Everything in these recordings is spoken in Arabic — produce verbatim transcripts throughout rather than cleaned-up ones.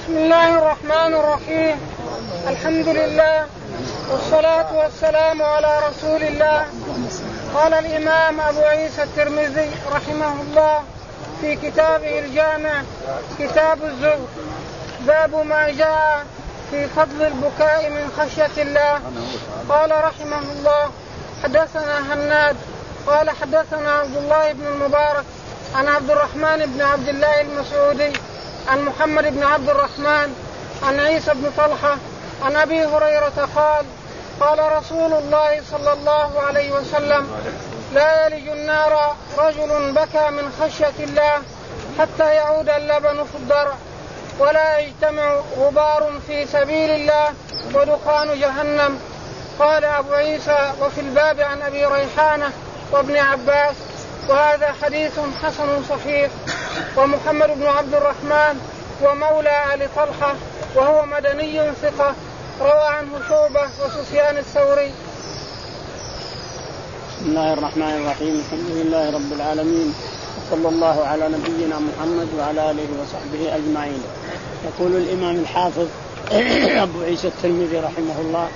بسم الله الرحمن الرحيم. الحمد لله والصلاة والسلام على رسول الله. قال الإمام أبو عيسى الترمذي رحمه الله في كتابه الجامع كتاب الزهد باب ما جاء في فضل البكاء من خشية الله. قال رحمه الله حدثنا هناد قال حدثنا عبد الله بن المبارك عن عبد الرحمن بن عبد الله المسعودي عن محمد بن عبد الرحمن عن عيسى بن طلحة عن أبي هريرة قال قال رسول الله صلى الله عليه وسلم لا يلج النار رجل بكى من خشية الله حتى يعود اللبن في الضرع ولا يجتمع غبار في سبيل الله ودخان جهنم. قال أبو عيسى وفي الباب عن أبي ريحانة وابن عباس وهذا حديث حسن صحيح. ومحمد بن عبد الرحمن ومولى آل طلحة وهو مدني ثقة روى عنه شعبة وسفيان الثوري. بسم الله الرحمن الرحيم. الحمد لله رب العالمين وصلى الله على نبينا محمد وعلى آله وصحبه أجمعين. يقول الإمام الحافظ أبو عيسى الترمذي رحمه الله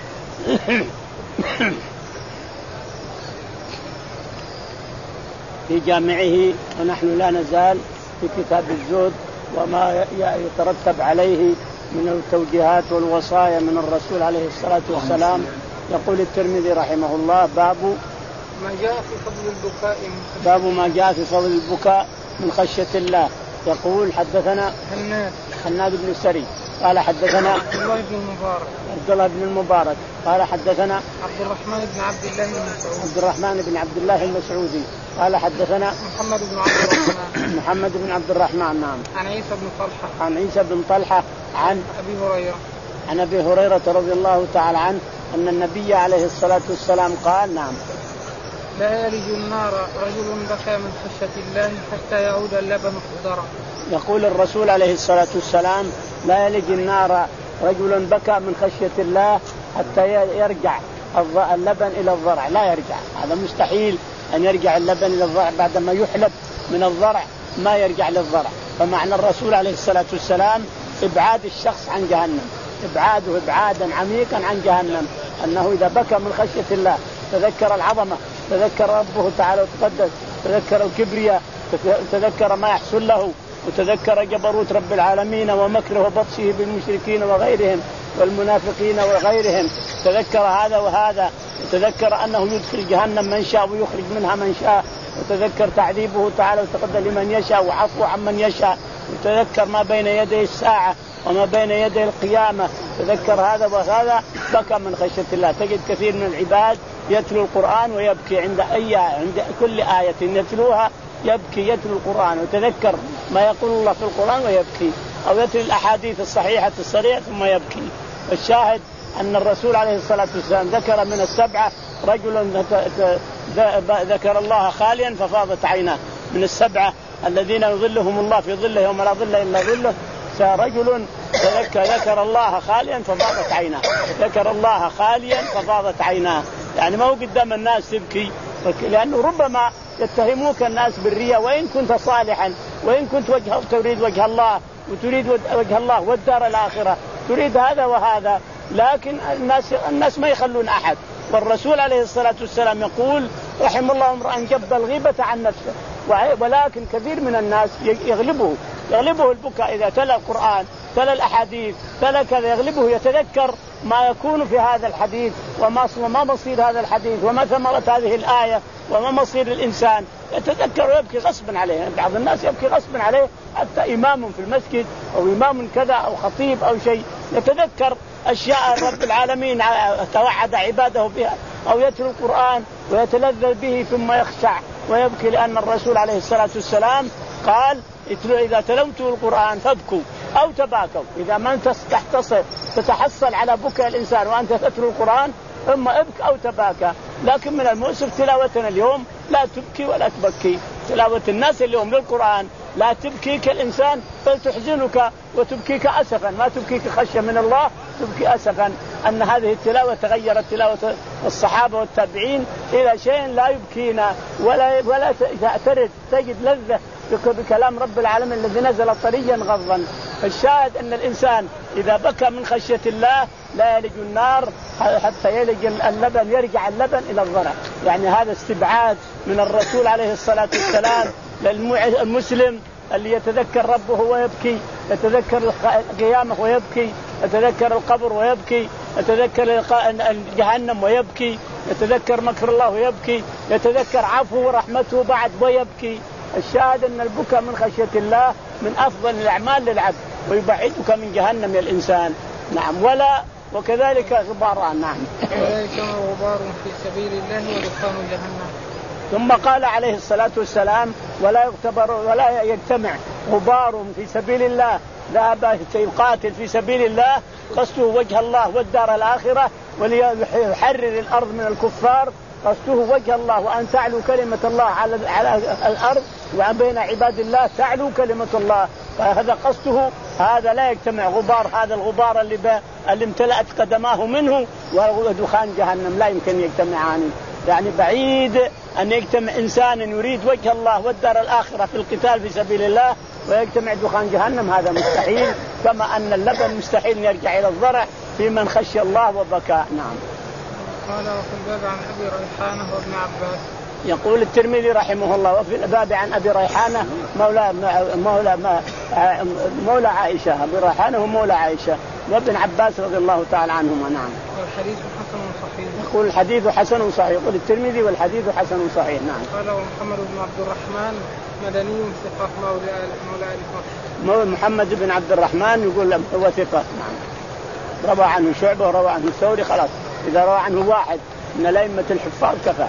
في جامعه ونحن لا نزال في كتاب الزهد وما يترتب عليه من التوجيهات والوصايا من الرسول عليه الصلاة والسلام. يقول الترمذي رحمه الله باب ما جاء في فضل البكاء باب ما جاء في فضل البكاء من خشية الله. يقول حدثنا هناد هناد بن السري قال حدثنا عبد الله بن المبارك عبد الله بن المبارك قال حدثنا عبد الرحمن بن عبد الله المسعودي عبد الرحمن بن عبد الله المسعودي قال حدثنا محمد بن عبد الرحمن محمد بن عبد الرحمن نعم عن عيسى بن طلحة عن عيسى بن طلحة عن أبي هريرة عن أبي هريرة رضي الله تعالى عنه أن النبي عليه الصلاة والسلام قال نعم لا يلج النار رجل بكى من خشية الله حتى يعود اللبن في الضرع. يقول الرسول عليه الصلاة والسلام لا يلج النار رجل بكى من خشية الله حتى يرجع اللبن إلى الضرع. لا يرجع، هذا مستحيل أن يرجع اللبن إلى الضرع بعدما يحلب من الضرع ما يرجع للضرع. فمعنى الرسول عليه الصلاة والسلام إبعاد الشخص عن جهنم، إبعاده إبعادا عميقا عن جهنم، أنه إذا بكى من خشية الله تذكر العظمة، تذكر ربه تعالى وتقدس، تذكر الكبرياء، تذكر ما يحصل له، وتذكر جبروت رب العالمين ومكره وبطشه بالمشركين وغيرهم والمنافقين وغيرهم، تذكر هذا وهذا، وتذكر أنه يدخل جهنم من شاء ويخرج منها من شاء، وتذكر تعذيبه تعالى وتقدس لمن يشاء وعفو عمن يشاء، وتذكر ما بين يدي الساعة وما بين يدي القيامة، تذكر هذا وهذا بكى من خشية الله. تجد كثير من العباد يتلو القرآن ويبكي عند أي عند كل آية يتلوها يبكي، يتلو القرآن وتذكر ما يقول الله في القرآن ويبكي، أو يتلو الأحاديث الصحيحة الصريحة ثم يبكي. الشاهد أن الرسول عليه الصلاة والسلام ذكر من السبعة رجل ذكر الله خاليا ففاضت عيناه، من السبعة الذين يظلهم الله في ظله يوم لا ظل إلا ظله رجل ذكر, ذكر الله خاليا ففاضت عيناه، ذكر الله خاليا ففاضت عيناه، يعني ما هو قدام الناس تبكي، لأنه ربما يتهموك الناس بالرياء وإن كنت صالحا، وإن كنت وجه تريد وجه الله وتريد وجه الله والدار الآخرة، تريد هذا وهذا، لكن الناس الناس ما يخلون أحد. والرسول عليه الصلاة والسلام يقول رحم الله امرأ جب الغيبة عن نفسه، ولكن كثير من الناس يغلبه يغلبه البكاء إذا تلا القرآن، تلا الأحاديث، تلا كذا، يغلبه يتذكر ما يكون في هذا الحديث وما ما مصير هذا الحديث وما ثمرة هذه الآية وما مصير الإنسان، يتذكر ويبكي غصبا عليه. بعض الناس يبكي غصبا عليه، حتى إمام في المسجد أو إمام كذا أو خطيب أو شيء يتذكر أشياء رب العالمين توعد عباده بها، أو يتلو القرآن ويتلذذ به ثم يخشع ويبكي، لأن الرسول عليه الصلاة والسلام قال إذا تلوتوا القرآن فابكوا أو تباكوا. إذا ما أنت تحتصر تتحصل على بكاء الإنسان وأنت تتلو القرآن إما ابك أو تباكى. لكن من المؤسف تلاوتنا اليوم لا تبكي ولا تبكي، تلاوة الناس اليوم للقرآن لا تبكيك الإنسان بل تحزنك وتبكيك أسفا، ما تبكيك خشية من الله، تبكي أسفا أن هذه التلاوة تغيرت تلاوة الصحابة والتابعين إلى شيء لا يبكينا ولا ولا تعترض، تجد لذة بكلام رب العالمين الذي نزل طريا غضا. الشاهد أن الإنسان إذا بكى من خشية الله لا يلج النار حتى يلج اللبن، يرجع اللبن إلى الضرع. يعني هذا استبعاد من الرسول عليه الصلاة والسلام للمسلم اللي يتذكر ربه ويبكي، يتذكر قيامه ويبكي، يتذكر القبر ويبكي، يتذكر جهنم ويبكي، يتذكر مكر الله ويبكي، يتذكر عفوه ورحمته بعد ويبكي. الشاهد أن البكاء من خشية الله من أفضل الأعمال للعبد ويبعدك من جهنم يا الإنسان. نعم. ولا وكذلك غباران. نعم. وذلك غبار في سبيل الله ودخان جهنم. ثم قال عليه الصلاة والسلام ولا يغتبر ولا يجتمع غبار في سبيل الله، ذهب يقاتل في سبيل الله قصده وجه الله والدار الآخرة وليحرر الأرض من الكفار، قصده وجه الله وأن تعلو كلمة الله على على الأرض وبين عباد الله تعلو كلمة الله، فهذا قصده. هذا لا يجتمع غبار، هذا الغبار اللي اللي امتلأت قدماه منه ودخان جهنم لا يمكن يجتمعان. يعني بعيد أن يجتمع إنسان يريد وجه الله والدار الآخرة في القتال في سبيل الله ويجتمع دخان جهنم، هذا مستحيل. كما أن اللبن مستحيل يرجع إلى الضرع في من خشي الله وبكى. نعم. قال وفي الباب عن أبي ريحانة وابن عباس. يقول الترمذي رحمه الله وفي الباب عن أبي ريحانة مولى مولى مولى عائشة، أبي ريحانة ومولى عائشة وابن عباس رضي الله تعالى عنهما. نعم. والحديث حسن صحيح. يقول الحديث حسن صحيح، يقول الترمذي والحديث حسن صحيح. نعم. قال ومحمد بن عبد الرحمن مدني ثقة مولى مولى الفقه. محمد بن عبد الرحمن يقول هو ثقة. نعم. روى عنه شعبة وروى عنه الثوري، خلاص إذا روى عنه واحد من الأئمة الحفاظ كفى.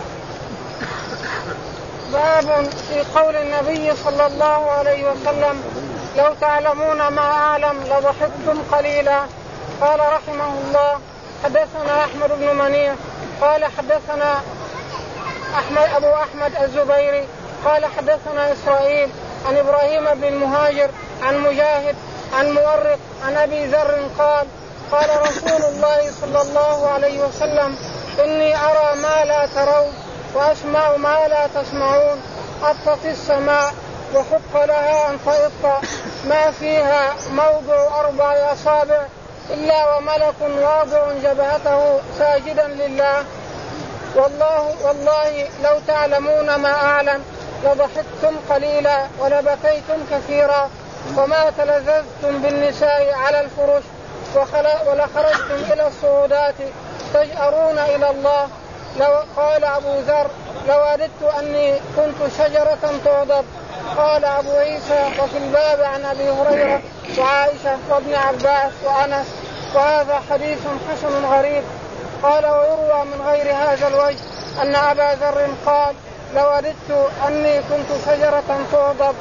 باب في قول النبي صلى الله عليه وسلم لو تعلمون ما أعلم لضحكتم قليلا. قال رحمه الله حدثنا أحمد بن منيع قال حدثنا أحمد أبو أحمد الزبيري قال حدثنا إسرائيل عن إبراهيم بن المهاجر عن مجاهد عن مورق عن أبي ذر قال قال رسول الله صلى الله عليه وسلم إني أرى ما لا ترون وأسمع ما لا تسمعون. أطت السماء وحق لها أن تطأ ما فيها موضع أربع أصابع إلا وملك واضع جبهته ساجدا لله. والله والله لو تعلمون ما أعلم لضحكتم قليلا ولبكيتم كثيرا وما تلذذتم بالنساء على الفرش ولخرجتم إلى الصعودات تجأرون إلى الله. لو قال أبو ذر لو أردت أني كنت شجرة تعضد. قال أبو عيسى وفي الباب عن أبي هريرة وعائشة وابن عباس وأنس وهذا حديث حسن غريب. قال ويروى من غير هذا الوجه أن أبا ذر قال لو أردت أني كنت شجرة تعضد.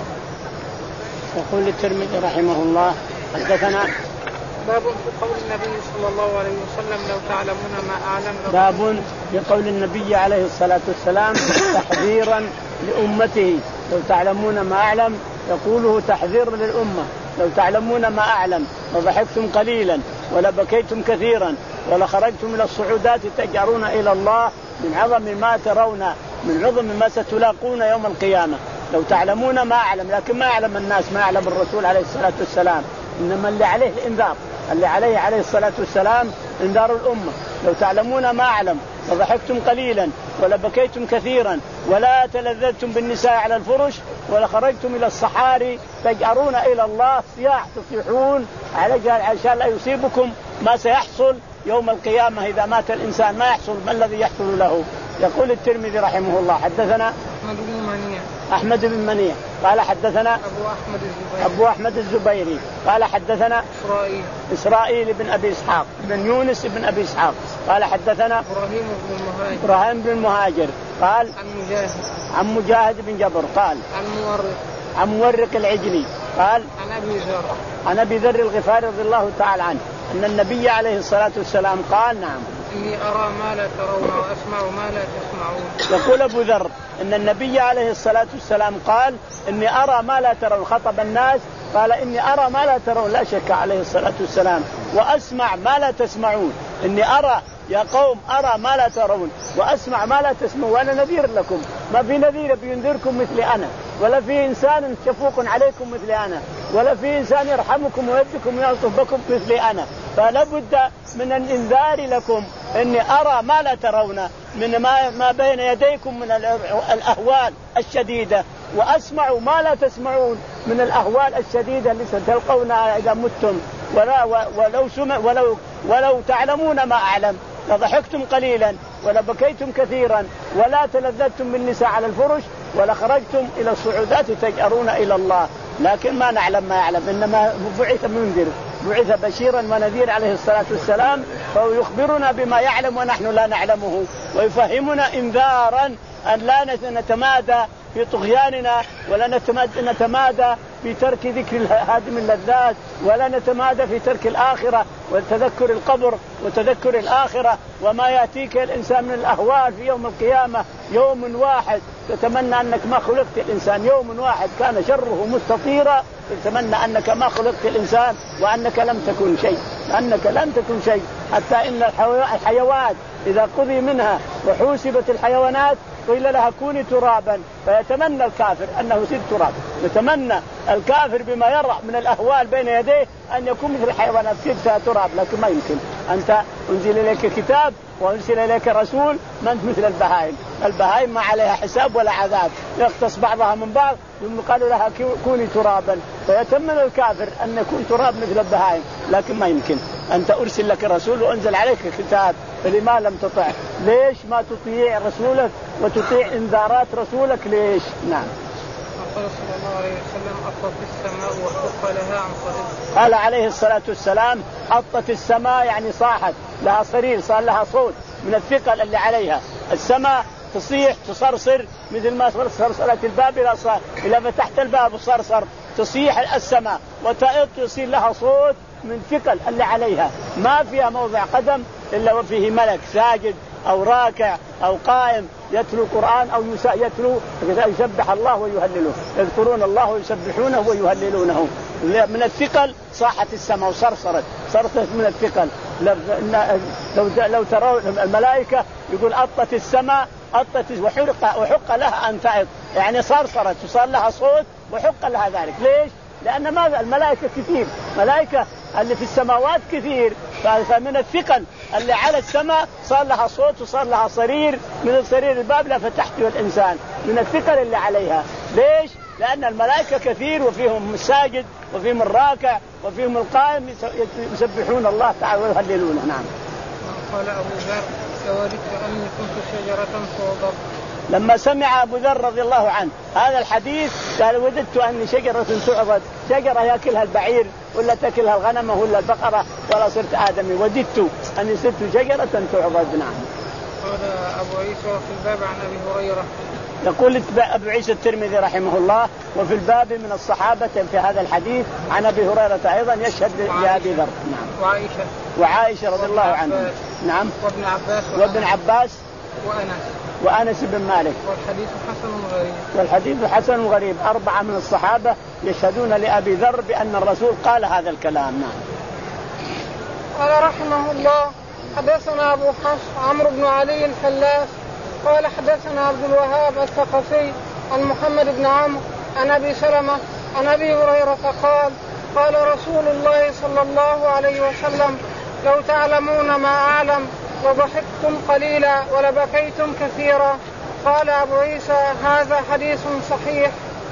يقول الترمذي رحمه الله حدثنا باب في قول النبي صلى الله عليه وسلم لو تعلمون ما أعلم. باب في قول النبي عليه الصلاة والسلام تحذيرا لأمته لو تعلمون ما أعلم، يقوله تحذير للأمة. لو تعلمون ما أعلم لضحكتم قليلا ولبكيتم كثيرا ولخرجتم إلى الصعودات تجأرون إلى الله من عظم ما ترون من عظم ما ستلاقون يوم القيامة. لو تعلمون ما أعلم، لكن ما أعلم الناس ما أعلم الرسول عليه الصلاة والسلام، إنما اللي عليه الإنذار، اللي عليه عليه الصلاة والسلام انذار الأمة. لو تعلمون ما أعلم لضحكتم قليلا ولبكيتم كثيرا ولا تلذذتم بالنساء على الفرش ولخرجتم إلى الصحاري تجأرون إلى الله صياح تصيحون عشان لا يصيبكم ما سيحصل يوم القيامة إذا مات الإنسان، ما يحصل ما الذي يحصل له. يقول الترمذي رحمه الله حدثنا أحمد بن منيع أحمد بن منيع قال حدثنا أبو أحمد الزبيري أبو أحمد الزبيري قال حدثنا إسرائيل إسرائيل بن أبي إسحاق بن يونس بن أبي إسحاق قال حدثنا إبراهيم بن المهاجر إبراهيم بن المهاجر قال عن مجاهد عن مجاهد بن جبر قال عن مورق عن مورق العجلي قال عن أبي ذر عن أبي ذر الغفاري رضي الله تعالى عنه أن النبي عليه الصلاة والسلام قال نعم إني أرى ما لا ترون وأسمع ما لا تسمعون. يقول أبو ذر أن النبي عليه الصلاة والسلام قال إني أرى ما لا ترون، خطب الناس قال إني أرى ما لا ترون، لا شك عليه الصلاة والسلام، وأسمع ما لا تسمعون. إني أرى يا قوم أرى ما لا ترون وأسمع ما لا تسمعون، وأنا نذير لكم، ما في نذير بينذركم مثل أنا. ولا في إنسان شفوق عليكم مثل أنا، ولا في إنسان يرحمكم ويدكم ويلطف بكم مثل أنا. فلا بد من الإنذار لكم إني أرى ما لا ترون من ما, ما بين يديكم من الأهوال الشديدة، وأسمع ما لا تسمعون من الأهوال الشديدة اللي ستلقونها إذا متم. ولا ولو سمع ولو ولو تعلمون ما أعلم لضحكتم قليلا ولا بكيتم كثيرا ولا تلذذتم بالنساء على الفرش ولا خرجتم إلى الصعودات تجأرون إلى الله. لكن ما نعلم ما يعلم، إنما بعث منذر، بعث بشيرا ونذير عليه الصلاة والسلام، فهو يخبرنا بما يعلم ونحن لا نعلمه، ويفهمنا إنذارا أن لا نتمادى في طغياننا ولا نتمادى في ترك ذكر هادم اللذات، ولا نتمادى في ترك الآخرة وتذكر القبر وتذكر الآخرة وما يأتيك الإنسان من الأهوال في يوم القيامة. يوم واحد تتمنى أنك ما خلقت الإنسان، يوم واحد كان شره مستطيرا، تتمنى أنك ما خلقت الإنسان وأنك لم تكن شيء، أنك لم تكن شيء. حتى إن الحيوان إذا قضي منها وحوسبت الحيوانات قيل لها كوني ترابا، فيتمنى الكافر أنه يصير تراب. يتمنى الكافر بما يرى من الأهوال بين يديه أن يكون مثل الحيوانات صرت تراب، لكن ما يمكن. أنت أنزل إليك كتاب وأنزل إليك رسول، ما أنت مثل البهائم. البهائم ما عليها حساب ولا عذاب، يختص بعضها من بعض، ثم قالوا لها كوني ترابا، فيتمنى الكافر أن يكون تراب مثل البهائم، لكن ما يمكن. أنت أرسل لك رسول وأنزل عليك كتاب، فلما لم تطع؟ ليش ما تطيع رسولك وتطيع إنذارات رسولك؟ ليش؟ نعم. قال صلى الله عليه وسلم أطت السماء وحق لها عن صدق. قال عليه الصلاة والسلام أطت السماء يعني صاحت لها صرير، صار لها صوت من الثقل اللي عليها. السماء تصيح تصرصر مثل ما صرصرت الباب إلى صار إلى فتحت الباب وصرصر، تصيح السماء وتأط يصير لها صوت من ثقل اللي عليها. ما فيها موضع قدم إلا وفيه ملك ساجد أو راكع أو قائم يتلو القرآن أو يتلو يسبح الله ويهلله، يذكرون الله ويسبحونه ويهللونه. من الثقل صاحت السماء وصرصرت، صرصرت من الثقل. لو لو ترون الملائكة يقول أطت السماء أطت وحرق وحق لها أن تعط، يعني صرصرت وصار لها صوت وحق لها ذلك. ليش؟ لأن ماذا؟ الملائكة كثير، ملائكة اللي في السماوات كثير، فمن الثقل اللي على السماء صار لها صوت وصار لها صرير، من الصرير الباب لا فتحته الإنسان، من الثقل اللي عليها. ليش؟ لأن الملائكة كثير وفيهم الساجد وفيهم الراكع وفيهم القائم يسبحون الله تعالى ويهللونه. نعم. قال أبو ذر سودت أني كنت شجرة توضب. لما سمع أبو ذر رضي الله عنه هذا الحديث قال وددت أني شجرة تعبد، شجرة يأكلها البعير ولا تأكلها الغنم ولا البقرة ولا صرت آدمي، وددت أني صرت شجرة تعبد. نعم. قال أبو عيسى في الباب عن أبي هريرة. يقول أبو عيسى الترمذي رحمه الله وفي الباب من الصحابة في هذا الحديث عن أبي هريرة أيضا يشهد لأبي ذر. نعم. وعائشة وعائشة رضي الله عنها. نعم. وابن عباس وابن عباس وأنس وأنس بن مالك. والحديث حسن غريب. والحديث حسن غريب، أربعة من الصحابة يشهدون لأبي ذر بأن الرسول قال هذا الكلام. نعم. قال رحمه الله حدثنا أبو حفص عمرو بن علي الفلاس قال حدثنا عبد الوهاب الثقفي عن محمد بن عمرو عن أبي سلمة عن أبي هريرة قال قال رسول الله صلى الله عليه وسلم لو تعلمون ما أعلم وضحكتم قليلا ولبكيتم كثيرا. قال أبو عيسى هذا حديث صحيح.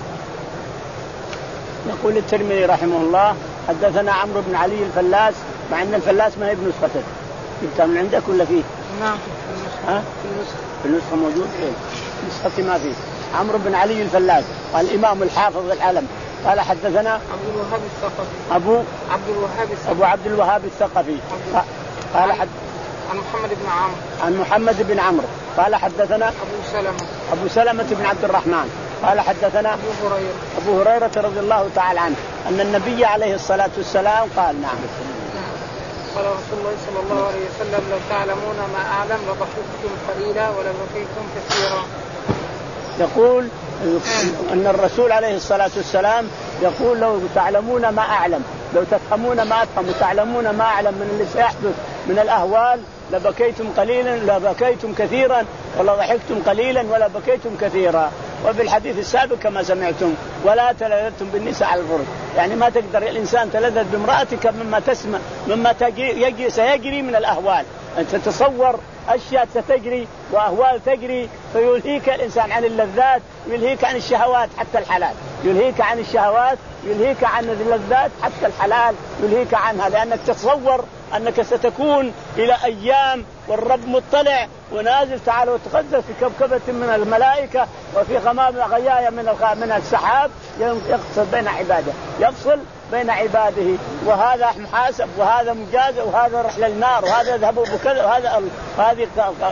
يقول الترمذي رحمه الله حدثنا عمرو بن علي الفلاس، مع أن الفلاس ما هي بنسخته، جبتها من عندك ولا فيه؟ نعم في النسخة. في النسخة موجود فيه، نسختي ما فيه. عمرو بن علي الفلاس والإمام الحافظ العلم قال حدثنا عبد الوهاب الثقفي أبو عبد الوهاب الثقفي أبو عبد الوهاب الثقفي قال حد عن محمد بن عمرو عن محمد بن عمرو قال حدثنا أبو سلمة أبو سلمة بن عبد الرحمن قال حدثنا أبو هريرة أبو هريرة رضي الله تعالى عنه أن النبي عليه الصلاة والسلام قال. نعم. قال رسول الله صلى الله عليه وسلم لو تعلمون ما أعلم لضحكتم قليلا ولبكيتم كثيرا. يقول أن الرسول عليه الصلاة والسلام يقول لو تعلمون ما أعلم، لو تفهمون ما أفهم وتعلمون ما أعلم من اللي سيحدث من الأهوال لبكيتم قليلا لبكيتم كثيرا ولا ضحكتم قليلا ولا بكيتم كثيرا. وفي الحديث السابق كما سمعتم ولا تلذذتم بالنساء على الفرج، يعني ما تقدر الإنسان تلذذ بامرأتك مما تسمع مما تجي سيجري من الأهوال. أنت تتصور أشياء ستجري وأهوال تجري فيلهيك الإنسان عن اللذات، يلهيك عن الشهوات حتى الحلال، يلهيك عن الشهوات، يلهيك عن اللذات حتى الحلال، يلهيك عنها، لأنك تتصور أنك ستكون إلى أيام والرب مطلع ونازل تعالى وتقدس في كبكبة من الملائكة وفي غمام غيايا من من السحاب يفصل بين عباده، يفصل بين عباده، وهذا محاسب وهذا مجازى وهذا رح للنار وهذا يذهبوا بكذا وهذا هذه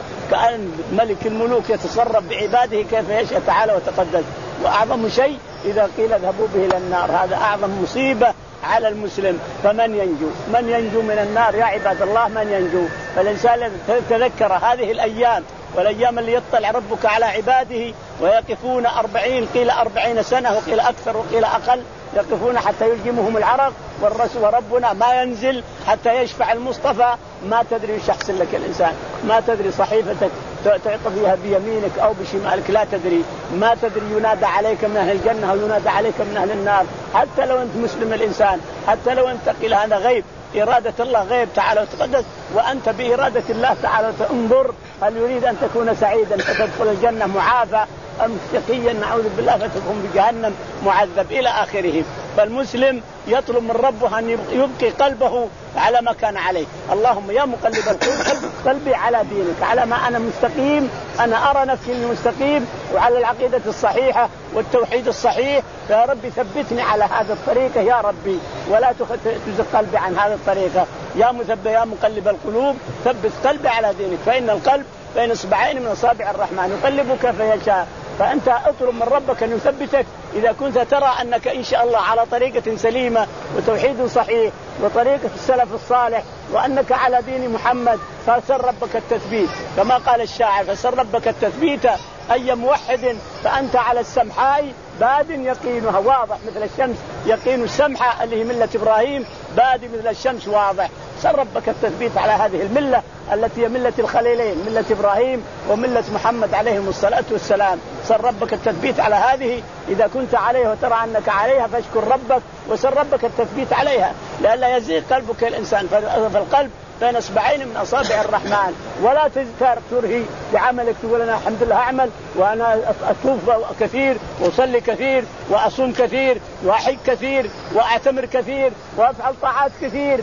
كأن ملك الملوك يتصرف بعباده كيف يشاء تعالى وتقدس. وأعظم شيء إذا قيل اذهبوا به إلى النار، هذا أعظم مصيبة على المسلم. فمن ينجو؟ من ينجو من النار يا عباد الله؟ من ينجو؟ فالإنسان تذكر هذه الأيام والأيام اللي يطلع ربك على عباده ويقفون أربعين قيل أربعين سنة وقيل أكثر وقيل أقل، يقفون حتى يلجمهم العرق، والرسول وربنا ما ينزل حتى يشفع المصطفى. ما تدري وش يحصل لك الإنسان، ما تدري صحيفتك تعطى فيها بيمينك أو بشمالك، لا تدري، ما تدري ينادى عليك من أهل الجنة أو ينادى عليك من أهل النار. حتى لو أنت مسلم الإنسان، حتى لو أنت قيل هذا غيب، إرادة الله غيب تعالى وتقدس، وأنت بإرادة الله تعالى انظر هل يريد أن تكون سعيدا فتدخل الجنة معافى أم شقيا نعوذ بالله فتكون بجهنم معذب إلى آخره. فالمسلم يطلب من ربه أن يبقي قلبه على ما كان عليه. اللهم يا مقلب القلوب قلبي على دينك، على ما أنا مستقيم، أنا أرى نفسي مستقيم وعلى العقيدة الصحيحة والتوحيد الصحيح، يا ربي ثبتني على هذا الطريقة يا ربي، ولا تزغ قلبي عن هذا الطريقة. يا مثبت يا مقلب القلوب ثبت قلبي على دينك، فإن القلب بين اصبعين من اصابع الرحمن يقلبه كيف يشاء. فأنت اطلب من ربك أن يثبتك إذا كنت ترى أنك إن شاء الله على طريقة سليمة وتوحيد صحيح وطريقة السلف الصالح وأنك على دين محمد، فسر ربك التثبيت كما قال الشاعر، فسر ربك التثبيت أي موحد فأنت على السمحاء باد يقينها واضح مثل الشمس، يقين السمحة اللي هي ملة إبراهيم باد مثل الشمس واضح. سر ربك التثبيت على هذه الملة التي هي ملة الخليلين، ملة إبراهيم وملة محمد عليهم الصلاة والسلام. سر ربك التثبيت على هذه، إذا كنت عليها وترى أنك عليها فاشكر ربك وسر ربك التثبيت عليها لئلا يزيغ قلبك الإنسان. فالقلب بين اصبعين من اصابع الرحمن، ولا ترهي بعملك تقول انا الحمد لله اعمل وانا اطوف كثير واصلي كثير واصوم كثير واحج كثير واعتمر كثير وافعل طاعات كثير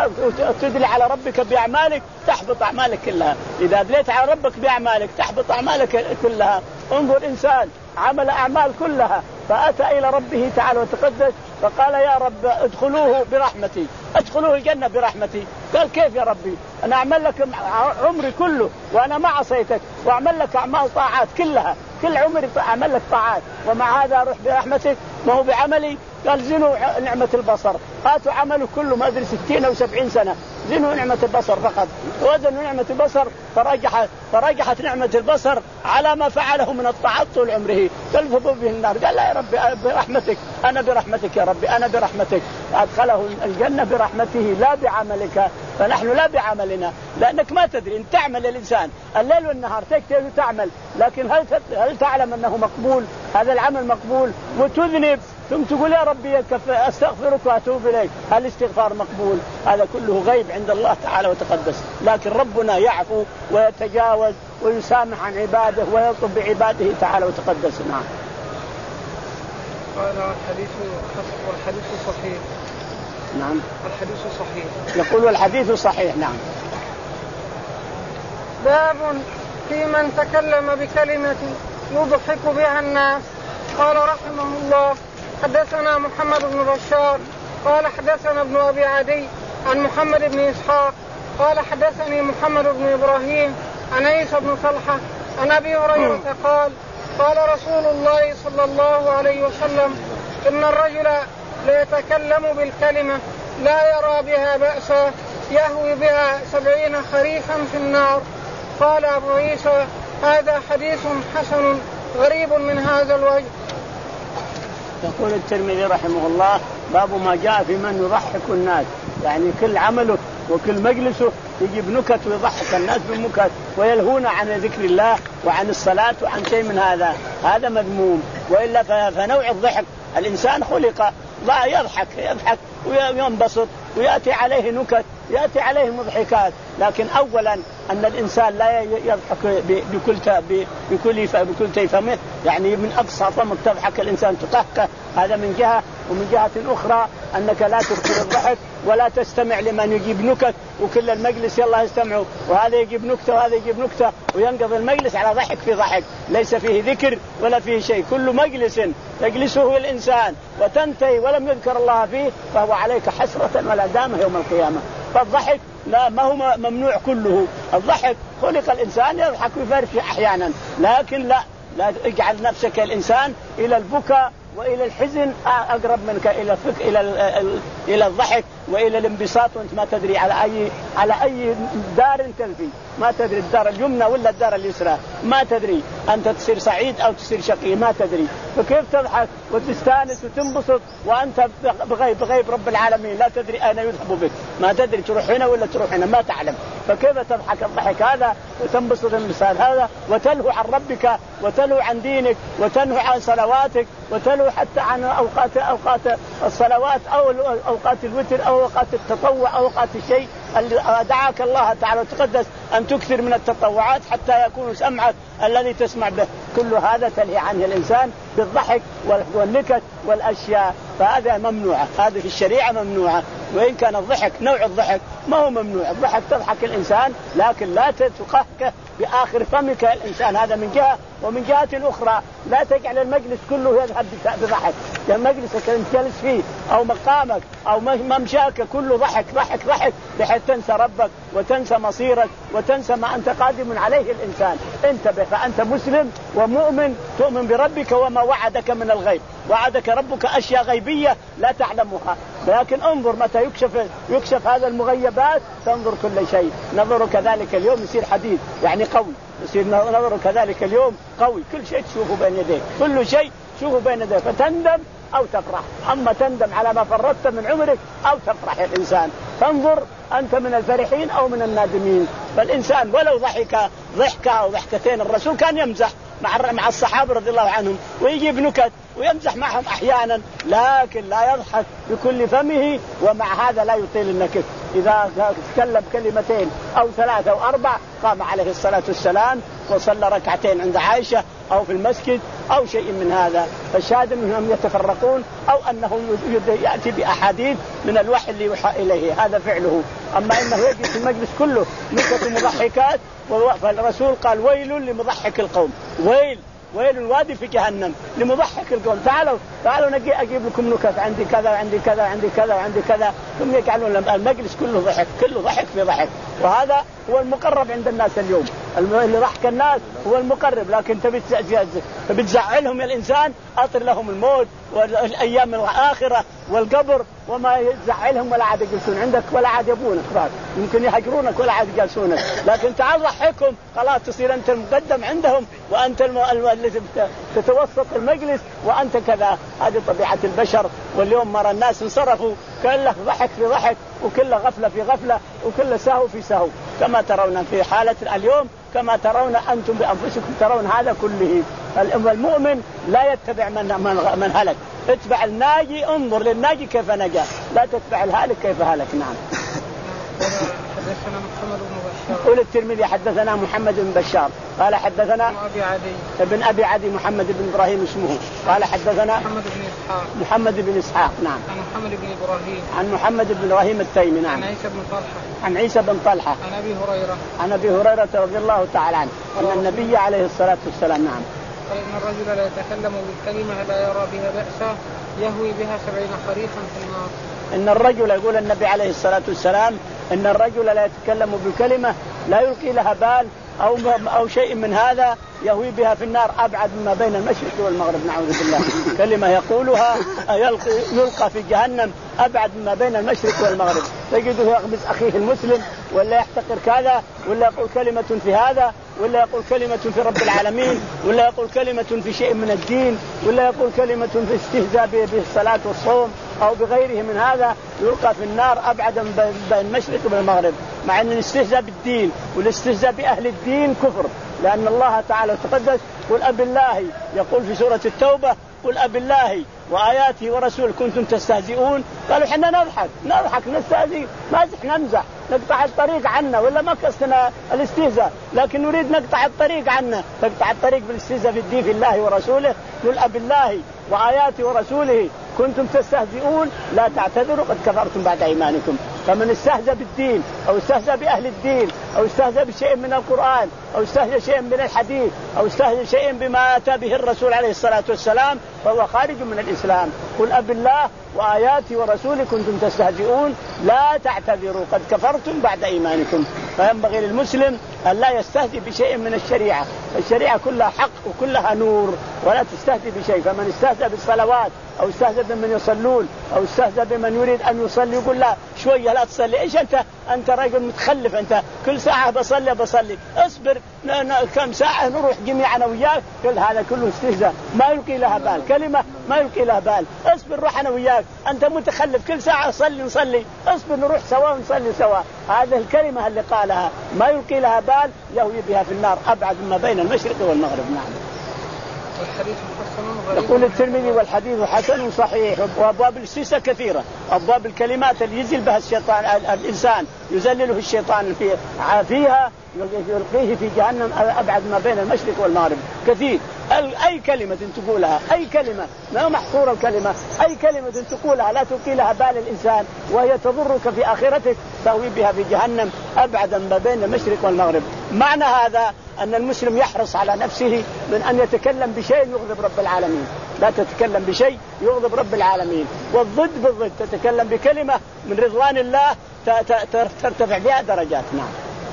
وتدلي على ربك باعمالك، تحبط اعمالك كلها. اذا ادليت على ربك باعمالك تحبط اعمالك كلها. انظر انسان عمل اعمال كلها فاتى الى ربه تعالى وتقدس فقال يا رب ادخلوه برحمتي، ادخلوه الجنة برحمتي. قال كيف يا ربي؟ أنا أعمل لك عمري كله وأنا ما عصيتك وأعمل لك أعمال طاعات كلها، كل عمري أعمل لك طاعات ومع هذا أروح برحمتك ما هو بعملي؟ قال زنوا نعمة البصر، هاتوا عمله كله ما أدري ستين أو سبعين سنة، زنوا نعمة البصر فقط، وزنوا نعمة البصر فرجحت فرجحت نعمة البصر على ما فعله من الطاعات طول عمره، تلفظوا به النار. قال لا يا ربي برحمتك، أنا برحمتك يا ربي، أنا برحمتك. أدخله الجنة برحمته لا بعملك، فنحن لا بعملنا، لأنك ما تدري أن تعمل الإنسان الليل والنهار تكتب وتعمل، لكن هل هل تعلم أنه مقبول؟ هذا العمل مقبول وتذنب ثم تقول يا ربي أستغفرك وأتوب إليك، هل الاستغفار مقبول؟ هذا كله غيب عند الله تعالى وتقدس، لكن ربنا يعفو ويتجاوز ويسامح عن عباده ويلطف بعباده تعالى وتقدس. نعم. قال الحديث والحديث صحيح. نعم. الحديث صحيح. يقول الحديث صحيح. نعم. باب في من تكلم بكلمة يضحك بها الناس. قال رحمه الله حدثنا محمد بن بشار قال حدثنا ابن أبي عدي عن محمد بن إسحاق قال حدثني محمد بن إبراهيم عن عيسى بن طلحة عن أبي هريرة قال قال رسول الله صلى الله عليه وسلم إن الرجل ليتكلم بالكلمة لا يرى بها بأسا يهوي بها سبعين خريفا في النار. قال أبو عيسى هذا حديث حسن غريب من هذا الوجه. يقول الترمذي رحمه الله باب ما جاء في من يضحك الناس، يعني كل عمله وكل مجلسه يجيب نكت ويضحك الناس بالنكت ويلهون عن ذكر الله وعن الصلاة وعن شيء من هذا، هذا مذموم. وإلا فنوع الضحك الإنسان خلق لا يضحك يضحك وينبسط ويأتي عليه نكت يأتي عليه مضحكات، لكن أولا أن الإنسان لا يضحك بكل بكل بكل تيفمه، يعني من أقصى فمك تضحك الإنسان تقهقه، هذا من جهة. ومن جهة أخرى أنك لا تكثر الضحك ولا تستمع لمن يجيب نكت وكل المجلس يلا يستمعوا وهذا يجيب نكتة وهذا يجيب نكتة وينقضي المجلس على ضحك في ضحك، ليس فيه ذكر ولا فيه شيء. كل مجلس يجلسه الإنسان وتنتهي ولم يذكر الله فيه فهو عليك حسرة ولا دامة يوم القيامة. فالضحك لا ما هو ممنوع كله، الضحك خلق الإنسان يضحك ويفرش أحيانا، لكن لا لا اجعل نفسك الإنسان إلى البكاء وإلى الحزن أقرب منك إلى الفك إلى إلى الضحك وإلى الانبساط، وأنت ما تدري على أي على أي دار تلفي، ما تدري الدار اليمنى ولا الدار اليسرى، ما تدري أنت تصير سعيد أو تصير شقي، ما تدري. فكيف تضحك وتستانس وتنبسط وأنت بغيب بغيب رب العالمين، لا تدري أين يذهب بك، ما تدري تروح هنا ولا تروح هنا، ما تعلم. فكيف تضحك الضحك هذا وتنبسط الانبساط هذا وتلهو عن ربك وتلهو عن دينك وتنهو عن صلواتك وتلهو حتى عن أوقات أوقات الصلوات أو أوقات الوتر أو أوقات التطوع أو أوقات الشيء اللي دعاك الله تعالى وتقدس أن تكثر من التطوعات حتى يكون سمعك الذي تسمع به. كل هذا تلهي عنه الإنسان بالضحك والنكت والأشياء، فهذا ممنوعة، هذه في الشريعة ممنوعة. وإن كان الضحك نوع الضحك ما هو ممنوع، الضحك تضحك الإنسان لكن لا تقهقه بآخر فمك الإنسان، هذا من جهة. ومن جهة أخرى لا تجعل المجلس كله يذهب بضحك، يعني مجلسك أنت جالس فيه أو مقامك أو ممشاك كله ضحك ضحك ضحك بحيث تنسى ربك وتنسى مصيرك وتنسى ما أنت قادم عليه الإنسان. انتبه، فأنت مسلم ومؤمن تؤمن بربك وما وعدك من الغيب، وعدك ربك أشياء غيبية لا تعلمها، لكن انظر متى يكشف يكشف هذا المغيبات تنظر كل شيء. نظر كذلك اليوم يصير حديد يعني قوي، يصير نظر كذلك اليوم قوي، كل شيء تشوفه بين يديك، كل شيء تشوفه بين يديك، فتندم أو تفرح. أما تندم على ما فرطت من عمرك أو تفرح الإنسان، فانظر أنت من الفرحين أو من النادمين. فالإنسان ولو ضحك ضحكة أو ضحكتين، الرسول كان يمزح مع مع الصحابة رضي الله عنهم ويجيب نكت ويمزح معهم أحيانا، لكن لا يضحك بكل فمه، ومع هذا لا يطيل النكت. إذا تكلم كلمتين أو ثلاثة أو أربع قام عليه الصلاة والسلام وصلى ركعتين عند عائشة أو في المسجد أو شيء من هذا. فالشاهد أنهم يتفرقون أو أنه يأتي بأحاديث من الوحي اللي يوحى إليه، هذا فعله. أما إنه يجي في المجلس كله نكت مضحكات، فالرسول قال ويل لمضحك القوم، ويل ويل الوادي في جهنم لمضحك القوم. تعالوا تعالوا نجي أجيب لكم نكت، عندي كذا وعندي كذا وعندي كذا وعندي كذا، ثم يجعلون المجلس كله ضحك، كله ضحك في ضحك. وهذا هو المقرب عند الناس اليوم، اللي ضحك الناس هو المقرب. لكن تبي تبي تزعلهم يا الإنسان، أطر لهم الموت والأيام الآخرة والقبر وما يزعلهم، ولا عاد يجلسون عندك ولا عاد يبونك، يمكن يهجرونك ولا عاد يجلسونك. لكن تعال ضحكهم خلاص تصير أنت المقدم عندهم وأنت الذي تتوسط المجلس وأنت كذا. هذه طبيعة البشر. واليوم مرى الناس انصرفوا كله ضحك في ضحك وكله غفلة في غفلة وكله سهو في سهو، كما ترون في حالة اليوم، كما ترون أنتم بأنفسكم ترون هذا كله. المؤمن لا يتبع من, من, من هلك، اتبع الناجي، انظر للناجي كيف نجا، لا تتبع الهالك كيف هلك. نعم. حدثنا محمد بن بشار. قول الترمذي حدثنا محمد بن بشار قال حدثنا أبي عدي ابن أبي عدي محمد بن إبراهيم اسمه قال حدثنا محمد بن إسحاق محمد بن إسحاق نعم عن محمد بن إبراهيم عن محمد بن إبراهيم التيمي نعم عن عيسى بن طلحة عن عيسى بن طلحة عن أبي هريرة عن أبي هريرة رضي الله تعالى عنه أن النبي عليه الصلاة والسلام نعم قال إن الرجل لا يتكلم بالكلمة لا يرى بها بأسا يهوي بها سبعين خريفا في النار. إن الرجل يقول النبي عليه الصلاة والسلام إن الرجل لا يتكلم بكلمة لا يلقي لها بال أو أو شيء من هذا يهوي بها في النار أبعد مما بين المشرق والمغرب نعوذ بالله. كلمة يقولها يلقي يلقى في جهنم أبعد مما بين المشرق والمغرب. تجده يغمز أخيه المسلم ولا يحتقر كذا ولا يقول كلمة في هذا ولا يقول كلمة في رب العالمين، ولا يقول كلمة في شيء من الدين، ولا يقول كلمة في استهزاء بالصلاة والصوم أو بغيره من هذا، يلقى في النار أبعد بين المشرق والمغرب. مع أن الاستهزاء بالدين والاستهزاء بأهل الدين كفر، لأن الله تعالى تقدس قل أب الله، يقول في سورة التوبة قل أب الله وآياته ورسوله كنتم تستهزئون. قالوا حنا نضحك نضحك نستهزئ مازح نمزح نقطع الطريق عنا، ولا ما قصدنا الاستهزاء، لكن نريد نقطع الطريق عنا. تقطع الطريق بالاستهزاء في الدين في الله ورسوله. قل أب الله وآياته ورسوله كنتم تستهزئون لا تعتذروا قد كفرتم بعد إيمانكم. فمن استهزأ بالدين أو استهزأ بأهل الدين أو استهزأ بشيء من القرآن أو استهزأ شيء من الحديث أو استهزأ شيء بما أتى به الرسول عليه الصلاة والسلام فهو خارج من الإسلام. قل أب الله وآياته ورسوله كنتم تستهزئون لا تعتذروا قد كفرتم بعد إيمانكم. فينبغي للمسلم أن لا يستهزئ بشيء من الشريعة، الشريعة كلها حق وكلها نور، ولا تستهزئ بشيء. فمن استهزأ بالصلوات أو استهزأ بمن يصلون أو استهزأ بمن يريد أن يصلي يقول لا شوية لا تصلي، إيش أنت أنت رجل متخلف، أنت كل ساعة بصلي بصلي اصبر كم ساعة نروح جميعا أنا وياك. كل هذا كله استهزاء ما يلقي لها بال، كلمة ما يلقي لها بال. اصبر روح أنا وياك، أنت متخلف كل ساعة صلي نصلي، اصبر نروح سوا ونصلي سوا. هذه الكلمة اللي قالها ما يلقي لها بال يهوي بها في النار أبعد ما بين المشرق والمغرب. نعم. والحديث حسن غريب. يقول الترمذي والحديث حسن صحيح. وأبواب الاستهزاء كثيرة، أبواب الكلمات اللي يزل بها الشيطان الإنسان يزلله الشيطان في فيها يلقيه في جهنم أبعد ما بين المشرق والمغرب كثير. أي كلمة تقولها، أي كلمة ما محصورة الكلمة، أي كلمة تقولها لا تلقي لها بال الإنسان وهي تضرك في آخرتك تهوي بها في جهنم أبعد ما بين المشرق والمغرب. معنى هذا أن المسلم يحرص على نفسه من أن يتكلم بشيء يغضب رب العالمين. لا تتكلم بشيء يغضب رب العالمين، والضد بالضد تتكلم بكلمة من رضوان الله ترتفع بها درجات. نعم.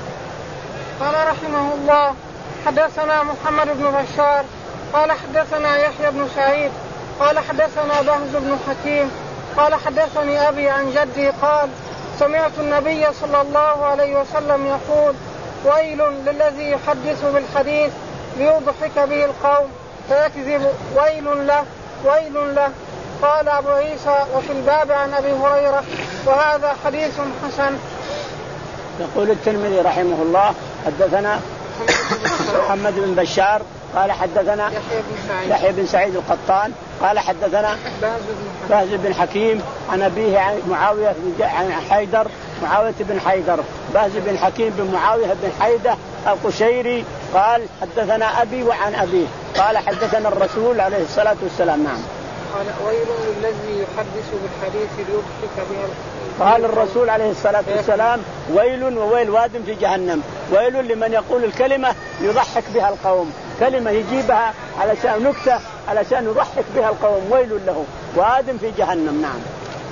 قال رحمه الله حدثنا محمد بن بشار قال حدثنا يحيى بن سعيد قال حدثنا بهز بن حكيم قال حدثني أبي عن جدي قال سمعت النبي صلى الله عليه وسلم يقول ويل للذي يحدث بالحديث ليضحك به القوم فيكذب ويل له ويل له. قال أبو عيسى وفي الباب عن أبي هريرة وهذا حديث حسن. يقول الترمذي رحمه الله حدثنا محمد بن بشار قال حدثنا يحيى بن سعيد, يحيى بن سعيد القطان قال حدثنا بهز بن حكيم عن أبيه عن معاوية عن حيدر معاوية بن حيدر بهز بن حكيم بن معاوية بن حيدة القشيري قال حدثنا أبي وعن أبيه قال حدثنا الرسول عليه الصلاة والسلام. نعم. قال ويل للذي يحدث بالحديث ليضحك به. قال الرسول عليه الصلاة والسلام ويل وويل واد في جهنم. ويل لمن يقول الكلمة يضحك بها القوم، كلمة يجيبها علشان نكتة علشان يضحك بها القوم، ويل له واد في جهنم. نعم.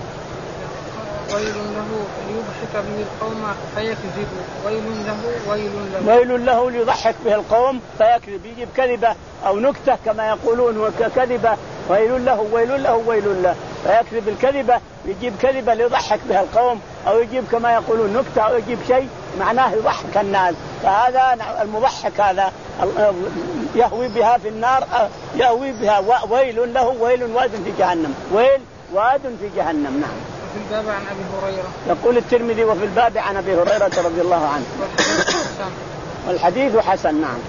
ويل له ليضحك به القوم فيكذب ويل له ويل له ويل له ليضحك به القوم فيكذب، يجيب كذبة أو نكتة كما يقولون وكذبة. ويل له ويل له ويل له فيكذب الكذبة، يجيب كذبة ليضحك بها القوم أو يجيب كما يقولون نكتة أو يجيب شيء معناه يضحك الناس. فهذا المضحك هذا يهوي بها في النار يهوي بها. ويل له ويل واد في جهنم، ويل واد في جهنم. نعم. وفي الباب عن أبي هريرة. يقول الترمذي وفي الباب عن أبي هريرة رضي الله عنه والحديث حسن. نعم.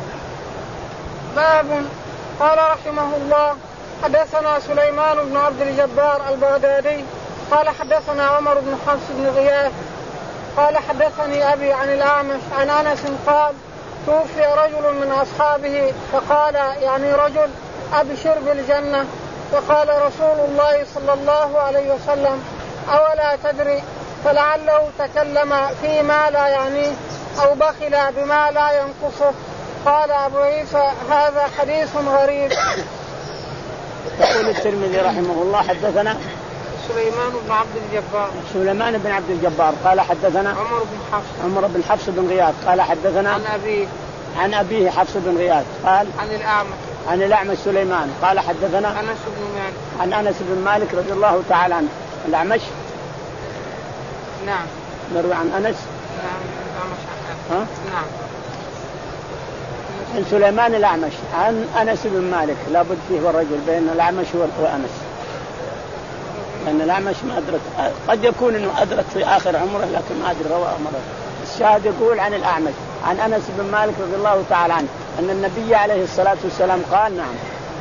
باب. قال رحمه الله حدثنا سليمان بن عبد الجبار البغدادي قال حدثنا عمر بن حفص بن غياث قال حدثني أبي عن الأعمش عن أنس قال توفي رجل من أصحابه فقال يعني رجل أبشر بالجنة، فقال رسول الله صلى الله عليه وسلم أولا تدري، فلعله تكلم فيما لا يعنيه أو بخل بما لا ينقصه. قال أبو عيسى هذا حديث غريب. يقول الترمذي رحمه الله حدثنا سليمان بن عبد الجبار سليمان بن عبد الجبار قال حدثنا عمر بن حفص عمر بن حفص بن غياث قال حدثنا عن أبيه عن أبيه حفص بن غياث قال عن الأعمش عن الأعمش سليمان قال حدثنا أنس بن مالك عن أنس بن مالك رضي الله تعالى عنه. الأعمش نعم نروي عن أنس. نعم الأعمش ها؟ نعم. عن سليمان الأعمش عن أنس بن مالك. لابد فيه والرجل بين الأعمش وأنس، لأن الأعمش ما أدرك، قد يكون إنه أدرك في آخر عمره لكن ما أدري رواه مرة. الشاهد يقول عن الأعمش عن أنس بن مالك رضي الله تعالى عنه أن النبي عليه الصلاة والسلام قال: نعم،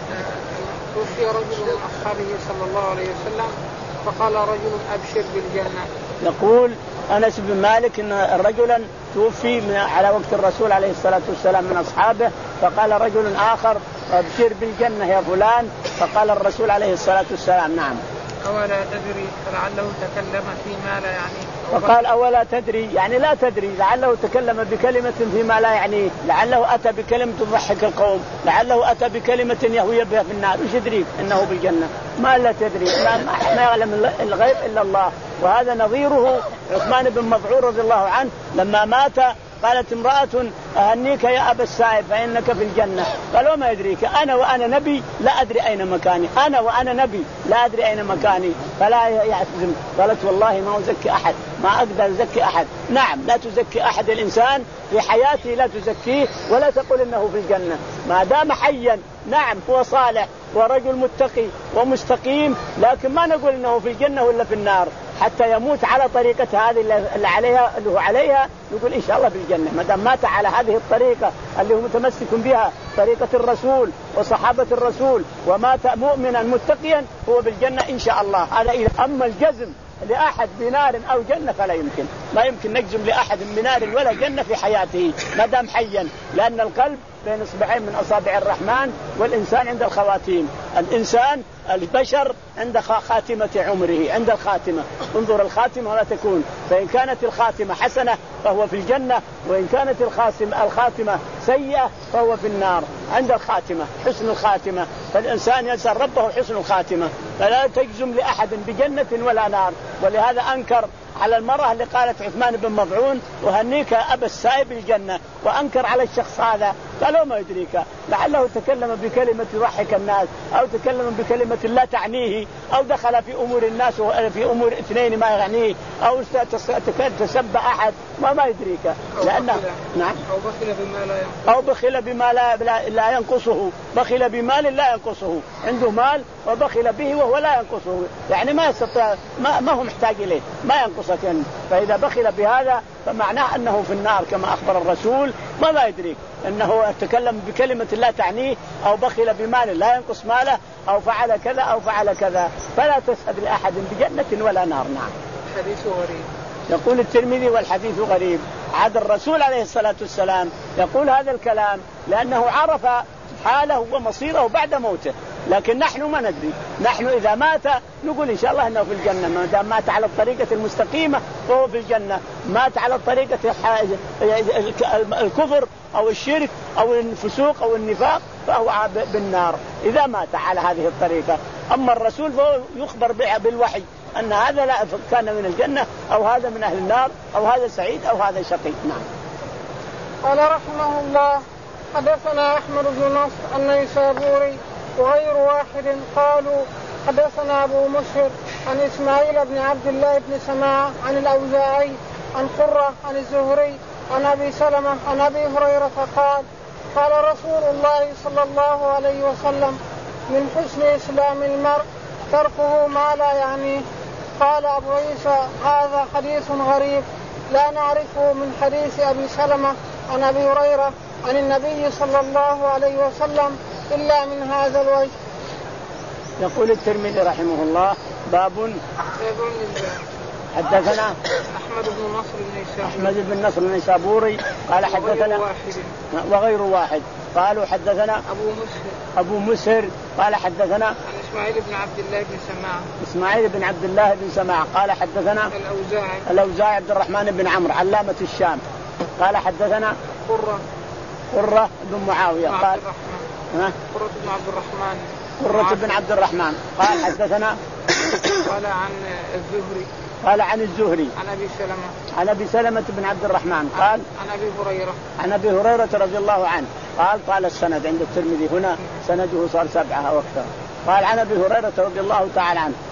توفي رجل من أصحابه صلى الله عليه وسلم فقال رجل أبشر بالجنة. يقول أنس بن مالك أن رجلا توفي على وقت الرسول عليه الصلاة والسلام من أصحابه، فقال رجل آخر: أبشر بالجنة يا فلان. فقال الرسول عليه الصلاة والسلام: نعم. أولا تدري لعله تكلم فيما لا يعني. فقال: أولا تدري يعني لا تدري، لعله تكلم بكلمة فيما لا يعنيه، لعله أتى بكلمة تضحك القوم، لعله أتى بكلمة يهوي بها في النار، وش يدريك أنه بالجنة؟ ما لا تدري، ما, ما يعلم الغيب إلا الله. وهذا نظيره عثمان بن مظعون رضي الله عنه لما مات قالت امرأة: أهنيك يا أبا السائب فإنك في الجنة. قال: وما يدريك أنا وأنا نبي لا أدري أين مكاني، أنا وأنا نبي لا أدري أين مكاني فلا يعتزم. قالت: والله ما أزكي أحد، ما أقدر أزكي أحد. نعم، لا تزكي أحد، الإنسان في حياته لا تزكيه ولا تقول إنه في الجنة ما دام حيا. نعم هو صالح ورجل متقي ومستقيم، لكن ما نقول إنه في الجنة ولا في النار حتى يموت على طريقة هذه اللي عليها اللي هو عليها، نقول إن شاء الله في الجنة. ما دام مات على هذه الطريقة اللي هو متمسك بها، طريقة الرسول وصحابة الرسول، ومات مؤمنا متقيا، هو بالجنة إن شاء الله. هذا إذا. أما الجزم لأحد بنار أو جنة فلا يمكن، ما يمكن نجزم لأحد بنار ولا جنة في حياته ما دام حيا، لأن القلب بين اصبعين من أصابع الرحمن، والإنسان عند الخواتيم. الإنسان البشر عند خاتمة عمره، عند الخاتمة. انظر الخاتمة ولا تكون، فإن كانت الخاتمة حسنة فهو في الجنة، وإن كانت الخاتمة سيئة فهو في النار. عند الخاتمة حسن الخاتمة، فالإنسان يسأل ربه حسن الخاتمة، فلا تجزم لأحد بجنة ولا نار. ولهذا أنكر على المرأة اللي قالت عثمان بن مظعون: وهنيك أبا السائب الجنة، وأنكر على الشخص هذا. قالوا: ما يدريك لعله تكلم بكلمة يضحك الناس، أو تكلم بكلمة لا تعنيه، أو دخل في أمور الناس في أمور اثنين ما يعنيه، أو تسب أحد، ما ما يدريك. لأنه نعم أو بخل بما لا ينقصه، أو بخل بما لا, لا, لا ينقصه، بخل بمال لا ينقصه، عنده مال وبخل به وهو لا ينقصه، يعني ما يستطيع، ما, ما هو محتاج إليه، ما ينقصك يعني. فإذا بخل بهذا فمعناه أنه في النار كما أخبر الرسول. ما لا يدريك أنه تكلم بكلمة لا تعنيه، أو بخل بمال لا ينقص ماله، أو فعل كذا أو فعل كذا، فلا تسأل لأحد بجنة ولا نار. نعم. حديث غريب. يقول الترمذي: والحديث غريب. عاد الرسول عليه الصلاة والسلام يقول هذا الكلام لأنه عرف حاله ومصيره بعد موته، لكن نحن ما ندري. نحن إذا مات نقول إن شاء الله أنه في الجنة، ما دام مات على الطريقة المستقيمة فهو في الجنة. مات على الطريقة الكفر أو الشرك أو الفسوق أو النفاق فهو بالنار إذا مات على هذه الطريقة. أما الرسول فهو يخبر بالوحي أن هذا لا كان من الجنة، أو هذا من أهل النار، أو هذا سعيد، أو هذا شقي. نعم. قال رحمه الله: حدثنا أحمد بن نصر النيسابوري وغير واحد قالوا حدثنا أبو مسهر عن إسماعيل بن عبد الله بن سماعة عن الأوزاعي عن قرة عن الزهري عن أبي سلمة عن أبي هريرة قال: قال رسول الله صلى الله عليه وسلم: من حسن إسلام المرء تركه ما لا يعنيه. قال أبو عيسى: هذا حديث غريب لا نعرفه من حديث أبي سلمة عن أبي هريرة عن النبي صلى الله عليه وسلم إلا من هذا الوجه. يقول الترمذي رحمه الله: باب حدثنا أحمد بن نصر النيسابوري أحمد بن نصر النيسابوري قال حدثنا وغير واحد قالوا حدثنا أبو مسهر أبو مسهر قال حدثنا عن إسماعيل بن عبد الله بن سماعة إسماعيل بن عبد الله بن سماعة قال حدثنا الأوزاعي الأوزاعي عبد الرحمن بن عمرو علامة الشام قال حدثنا قرة قرة بن معاوية قال ها قرة بن عبد الرحمن قرة بن عبد الرحمن قال حدثنا قال عن الزهري قال عن الزهري عن أبي سلمة عن أبي سلمة بن عبد الرحمن قال عن أبي هريرة عن أبي هريرة رضي الله عنه قال طال السند عند الترمذي هنا سنده صار سبعة أو أكثر. قال عن أبي هريرة رضي الله تعالى عنه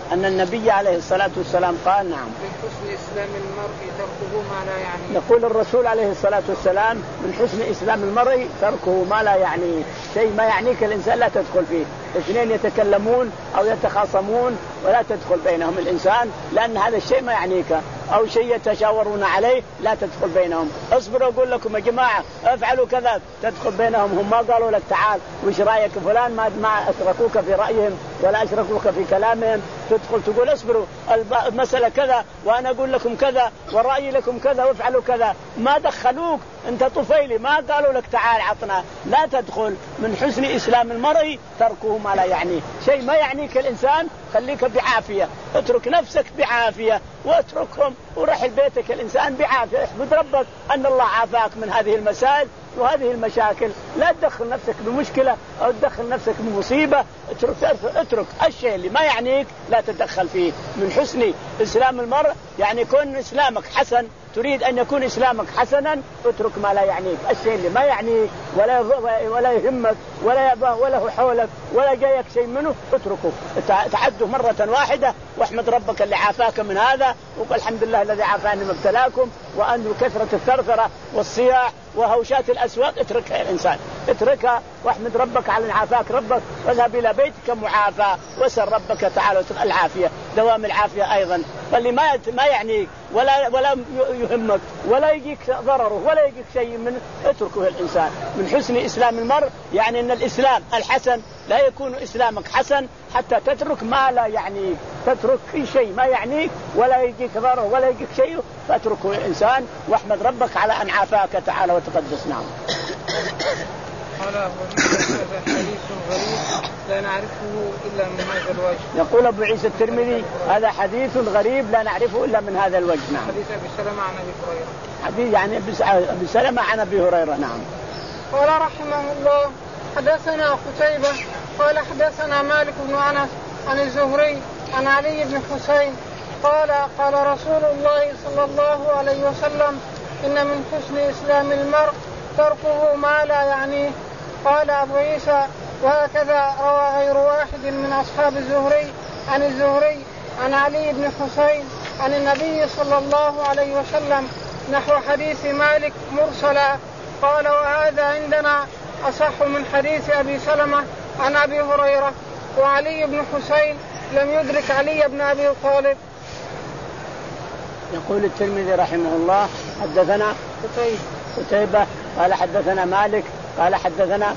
أن النبي عليه الصلاة والسلام قال نعم من حسن إسلام المرء تركه ما لا يعني. يقول الرسول عليه الصلاة والسلام من حسن إسلام المرء تركه ما لا يعني. شيء ما يعنيك الإنسان لا تدخل فيه. اثنين يتكلمون أو يتخاصمون ولا تدخل بينهم الإنسان لأن هذا الشيء ما يعنيك، أو شيء يتشاورون عليه لا تدخل بينهم. اصبروا أقول لكم يا جماعة افعلوا كذا، تدخل بينهم. هم ما قالوا لك تعال وش رأيك فلان، ما ما أشركوك في رأيهم ولا أشركوك في كلامهم، تدخل تقول اصبروا المسألة كذا وأنا أقول لكم كذا ورأيي لكم كذا وافعلوا كذا. ما دخلوك أنت طفيلي، ما قالوا لك تعال عطنا. لا تدخل. من حسن إسلام المرء تركه ما لا يعنيه. شيء ما يعنيك الإنسان خليك بعافية، اترك نفسك بعافية واتركهم ورح بيتك الإنسان بعافية. احمد ربك أن الله عافاك من هذه المسائل وهذه المشاكل. لا تدخل نفسك بمشكلة أو تدخل نفسك بمصيبة. اترك, اترك الشيء اللي ما يعنيك لا تتدخل فيه. من حسن إسلام المرء يعني كون إسلامك حسن، تريد أن يكون إسلامك حسنا اترك ما لا يعنيك. الشيء اللي ما يعنيك ولا ولا يهمك ولا يباه ولا هو حولك ولا جايك شيء منه اتركه. تعده مرة واحدة واحمد ربك اللي عافاك من هذا وقال الحمد لله الذي عافاني ما ابتلاكم. وأن كثرة الثرثرة والصياح وهوشات الأسواق اتركها يا الإنسان، اتركها واحمد ربك على عافاك ربك. واذهب إلى بيتك معافى واسأل ربك تعالى العافية، دوام العافية أيضا. فاللي ما ما يعنيك ولا ولا يهمك ولا يجيك ضرره ولا يجيك شيء منه اتركه الإنسان. من حسن إسلام المرء يعني أن الإسلام الحسن لا يكون إسلامك حسن حتى تترك ما لا يعنيك. تترك في شيء ما يعنيك ولا يجيك ضرر ولا يجيك شيء فاتركه الإنسان واحمد ربك على أن عافاك تعالى وتقدس. نعم. قال أبو عيسى هذا حديث غريب لا نعرفه إلا من هذا الوجه. يقول أبو عيسى الترمذي هذا حديث غريب لا نعرفه إلا من هذا الوجه. نعم. حديث أبي سلمة عن أبي هريرة. حديث يعني أبي سلمة عن أبي هريرة. نعم. قال رحمه الله حدثنا قتيبة قال حدثنا مالك بن أنس عن الزهري عن علي بن حسين قال قال رسول الله صلى الله عليه وسلم إن من حسن إسلام المرء تركه ما لا يعنيه. قال أبو عيسى وهكذا روى غير واحد من أصحاب الزهري عن الزهري عن علي بن حسين عن النبي صلى الله عليه وسلم نحو حديث مالك مرسلا. قال وهذا عندنا أصح من حديث أبي سلمة عن أبي هريرة. وعلي بن حسين لم يدرك علي بن أبي طالب. يقول الترمذي رحمه الله حدثنا قتيبة قتيبة قال حدثنا مالك قال حدثنا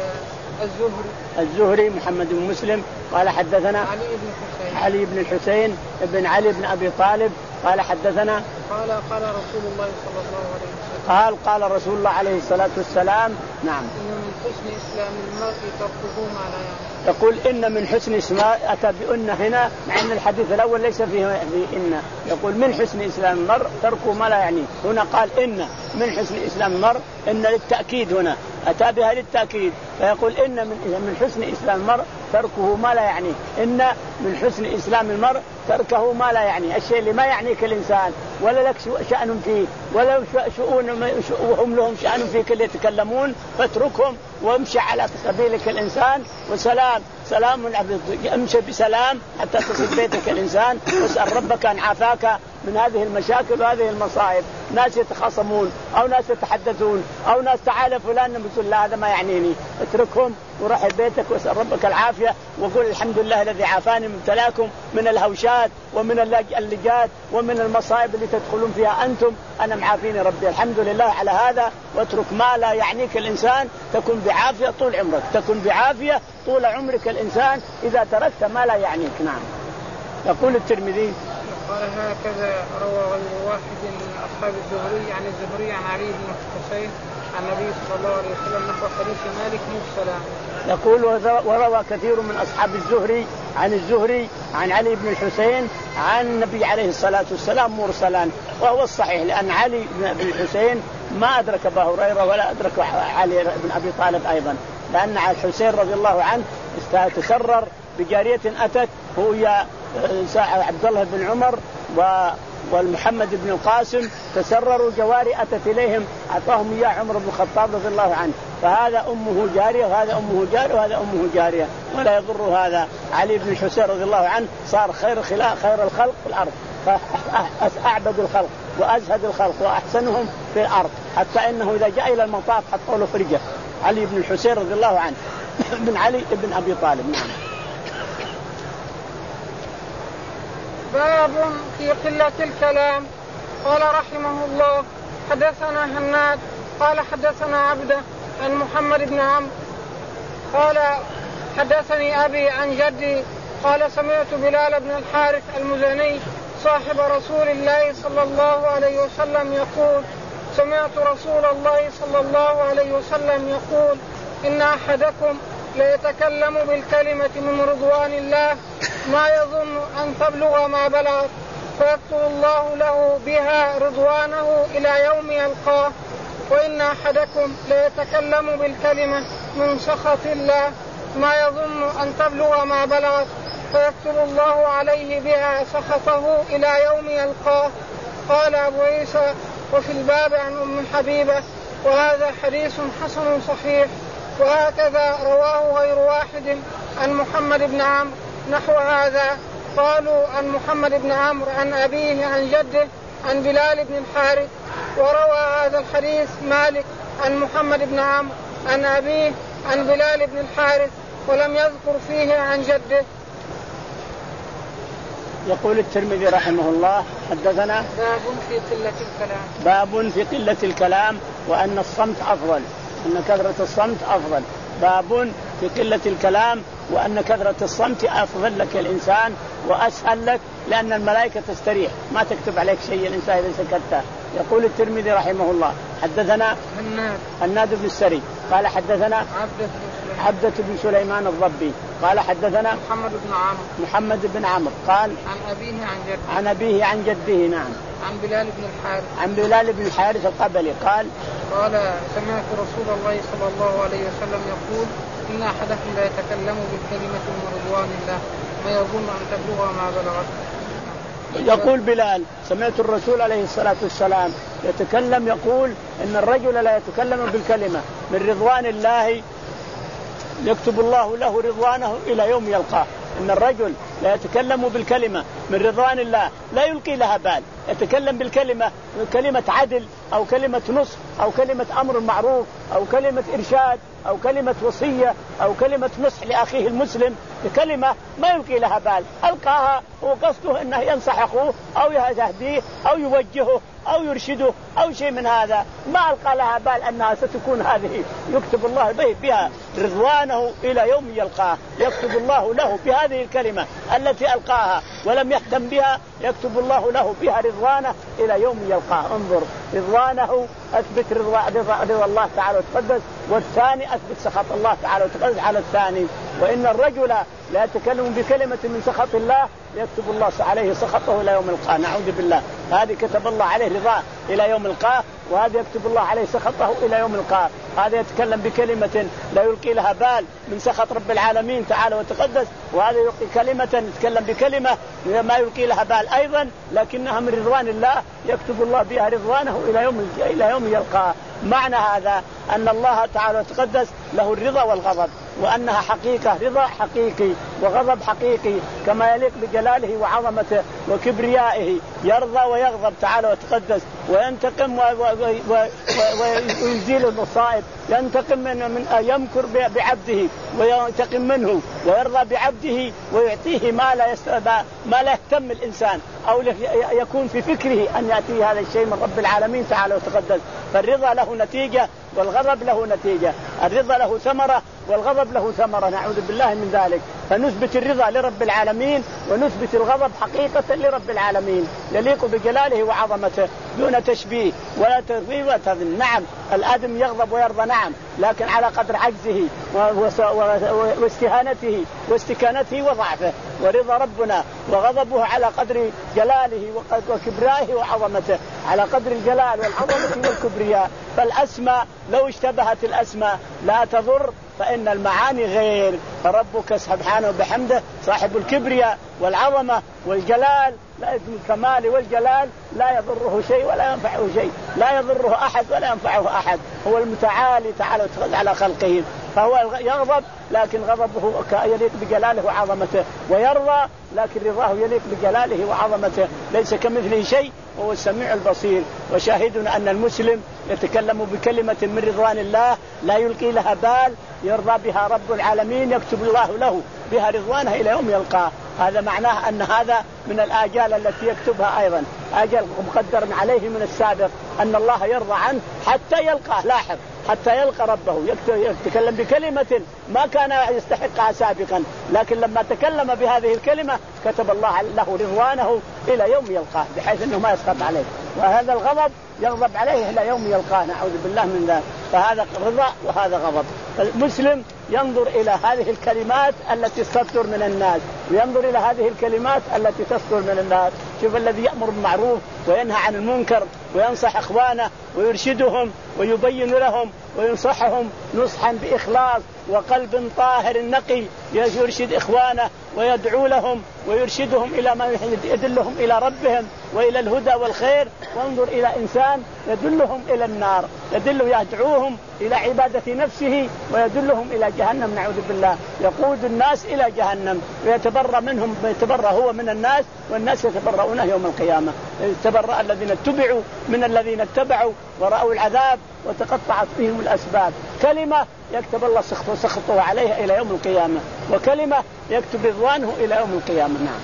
الزهري الزهري محمد بن مسلم قال حدثنا علي بن حسين علي بن الحسين ابن علي بن أبي طالب قال حدثنا قال قال رسول الله صلى الله عليه وسلم قال قال رسول الله عليه الصلاة والسلام نعم إن من حسن إسلام المرء تركه ما لا يعني. يقول إن من حسن إسلام أتى بأن هنا مع أن الحديث الأول ليس فيه إن. يقول من حسن إسلام المرء تركه ما لا يعني. هنا قال إن من حسن إسلام المرء إن للتأكيد هنا أتى بها للتأكيد. فيقول إن من من حسن إسلام المرء تركه ما لا يعني. إن من حسن إسلام المرء تركه ما لا يعني. الشيء اللي ما يعنيك الإنسان ولا لك شأن فيه ولا شؤون وهم لهم شأن فيك اللي يتكلمون فاتركهم وامشي على سبيلك الإنسان وسلام سلام امشي بسلام حتى تصل بيتك الإنسان. واسأل ربك أن عافاك من هذه المشاكل وهذه المصائب. ناس يتخاصمون أو ناس يتحدثون أو ناس تعالى فلان بيقول لا هذا ما يعنيني اتركهم وروح بيتك واسأل ربك العافية وقول الحمد لله الذي عافاني من ابتلاكم من الهوشات ومن اللجات ومن المصائب اللي تدخلون فيها أنتم. أنا معافيني ربي الحمد لله على هذا. واترك ما لا يعنيك الإنسان تكون بعافية طول عمرك. تكون بعافية طول عمرك الإنسان إذا تركت ما لا يعنيك. نعم. يقول الترمذي قال هكذا روى غير واحد من أصحاب الزهري عن الزهري عن علي بن حسين عن النبي صلى الله عليه وسلم نحو حديث مالك مرسلا. يقول وروى كثير من أصحاب الزهري عن الزهري عن علي بن الحسين عن النبي عليه الصلاة والسلام مرسلا. وهو الصحيح لأن علي بن الحسين ما أدرك أبا هريرة ولا أدرك علي بن أبي طالب أيضا. لأن الحسين رضي الله عنه تسرر بجارية أتت هو عبد الله بن عمر والمحمد بن القاسم تسرروا جواري أتت إليهم أعطاهم إياه عمر بن الخطاب رضي الله عنه، فهذا أمه جارية وهذا أمه جارية وهذا أمه جارية، ولا يضر هذا. علي بن الحسين رضي الله عنه صار خير خلاق خير الخلق في الأرض، فأعبد الخلق وأزهد الخلق وأحسنهم في الأرض، حتى إنه إذا جاء إلى المطاف حطوا له فرجة. علي بن الحسين رضي الله عنه بن علي بن أبي طالب. نعم. باب في قلة الكلام. قال رحمه الله حدثنا هناد قال حدثنا عبده عن محمد بن عمرو قال حدثني أبي عن جدي قال سمعت بلال بن الحارث المزني صاحب رسول الله صلى الله عليه وسلم يقول سمعت رسول الله صلى الله عليه وسلم يقول إن أحدكم ليتكلم بالكلمة من رضوان الله ما يظن أن تبلغ ما بلغت فيكتب الله له بها رضوانه إلى يوم يلقاه، وإن أحدكم ليتكلم بالكلمة من سخط الله ما يظن أن تبلغ ما بلغت فيكتب الله عليه بها سخطه إلى يوم يلقاه. قال أبو عيسى وفي الباب عن أم حبيبة وهذا حديث حسن صحيح. وهكذا رواه غير واحد عن محمد بن عمرو نحو هذا. قالوا عن محمد بن عمرو عن أبيه عن جده عن بلال بن الحارث. وروى هذا الحديث مالك عن محمد بن عمرو عن أبيه عن بلال بن الحارث ولم يذكر فيه عن جده. يقول الترمذي رحمه الله حدثنا باب في قلة الكلام باب في قلة الكلام وأن الصمت أفضل، أن كثرة الصمت أفضل. باب في قلة الكلام وأن كثرة الصمت أفضل لك الإنسان وأسهل لك، لأن الملائكة تستريح ما تكتب عليك شيء الإنسان إذا سكت. يقول الترمذي رحمه الله حدثنا هناد بن السري قال حدثنا عبدة بن سليمان الضبي قال حدثنا محمد بن عمرو محمد بن عمرو قال عن أبيه عن جده عن أبيه عن جده. نعم. عن بلال بن الحارث عن بلال بن الحارث القبلي قال قال سمعت رسول الله صلى الله عليه وسلم يقول إن أحدكم لا يتكلم بالكلمة من رضوان الله ما يظن أن تبلغ ما بلغت. يقول بلال سمعت الرسول عليه الصلاة والسلام يتكلم يقول إن الرجل لا يتكلم بالكلمة من رضوان الله يكتب الله له رضوانه إلى يوم يلقاه. إن الرجل لا يتكلم بالكلمة من رضوان الله لا يلقي لها بال، يتكلم بالكلمة كلمة عدل أو كلمة نصح أو كلمة أمر معروف أو كلمة إرشاد أو كلمة وصية أو كلمة نصح لأخيه المسلم، كلمة ما يلقي لها بال، ألقاها وقصده أنه ينصح أخوه أو يهديه أو يوجهه أو يرشده أو شيء من هذا، ما ألقى لها بال أنها ستكون هذه يكتب الله به بها رضوانه إلى يوم يلقاه. يكتب الله له بهذه الكلمة التي ألقاها ولم يهتم بها يكتب الله له بها رضوانه إلى يوم يلقاه. انظر رضوانه أثبت رضا, رضا, رضا الله تعالى وتقدس، والثاني أثبت سخط الله تعالى وتقدس على الثاني. وإن الرجل لا يتكلم بكلمة من سخط الله يكتب الله عليه سخطه إلى يوم القيامة، نعوذ بالله. هذه كتب الله عليه رضاه إلى يوم القيامة، وهذا يكتب الله عليه سخطه إلى يوم القيامة. هذا يتكلم بكلمة لا يلقي لها بال من سخط رب العالمين تعالى وتقدس، وهذا يلقي كلمة يتكلم بكلمة ما يلقي لها بال أيضا لكنها من رضوان الله يكتب الله بها رضوانه إلى يوم إلى يوم يلقاه. معنى هذا أن الله تعالى وتقدس له الرضا والغضب، وأنها حقيقة رضا حقيقي وغضب حقيقي كما يليق بجلاله وعظمته وكبريائه. يرضى ويغضب تعالى وتقدس، وينتقم ويزيل المصائب، ينتقم من, من يمكر بعبده وينتقم منه، ويرضى بعبده ويعطيه ما لا يست... ما لا يهتم الإنسان أو يكون في فكره أن يأتي هذا الشيء من رب العالمين تعالى وتقدس. فالرضا له نتيجة والغضب له نتيجة، الرضا له ثمرة والغضب له ثمرة، نعوذ بالله من ذلك. فنثبت الرضا لرب العالمين ونثبت الغضب حقيقة لرب العالمين يليق بجلاله وعظمته دون تشبيه ولا تغيير ولا تذل. نعم الآدم يغضب ويرضى، نعم، لكن على قدر عجزه واستهانته واستكانته وضعفه. ورضا ربنا وغضبه على قدر جلاله وكبرائه وعظمته، على قدر الجلال والعظمة والكبرياء. فالأسماء لو اشتبهت الأسماء لا تضر فإن المعاني غير. فربك سبحانه وبحمده صاحب الكبرياء والعظمة والجلال، لا الكمال والجلال، لا يضره شيء ولا ينفعه شيء، لا يضره أحد ولا ينفعه أحد. هو المتعالي تعالى على خلقه، فهو يغضب لكن غضبه يليق بجلاله وعظمته، ويرضى لكن رضاه يليق بجلاله وعظمته، ليس كمثله شيء وهو السميع البصير. وشاهدنا أن المسلم يتكلم بكلمة من رضوان الله لا يلقي لها بال، يرضى بها رب العالمين، يكتب الله له بها رضوانه إلى يوم يلقاه. هذا معناه أن هذا من الآجال التي يكتبها أيضا، أجل مقدر عليه من السابق، أن الله يرضى عنه حتى يلقاه. لاحظ، حتى يلقى ربه يتكلم بكلمة ما كان يستحقها سابقا، لكن لما تكلم بهذه الكلمة كتب الله له رضوانه إلى يوم يلقاه، بحيث أنه ما يسقط عليه. وهذا الغضب يغضب عليه إلى يوم يلقاه، نعوذ بالله من ذلك. فهذا رضا وهذا غضب. المسلم ينظر إلى هذه الكلمات التي تصدر من الناس، وينظر إلى هذه الكلمات التي تصدر من الناس. شوف الذي يأمر بالمعروف وينهى عن المنكر وينصح إخوانه ويرشدهم ويبين لهم وينصحهم نصحا بإخلاص وقلب طاهر نقي، يرشد إخوانه ويدعو لهم ويرشدهم إلى ما يدلهم إلى ربهم وإلى الهدى والخير. وانظر إلى إنسان يدلهم إلى النار، يدل يدعوهم إلى عبادة نفسه ويدلهم إلى جهنم، نعوذ بالله، يقود الناس إلى جهنم ويتبرأ منهم، يتبرأ هو من الناس والناس يتبرؤونه يوم القيامة. يتبرأ الذين اتبعوا من الذين اتبعوا ورأوا العذاب وتقطعت بهم الأسباب. كلمة يكتب الله سخطه, سخطه عليها إلى يوم القيامة، وكلمة يكتب رضوانه إلى يوم القيامة. نعم.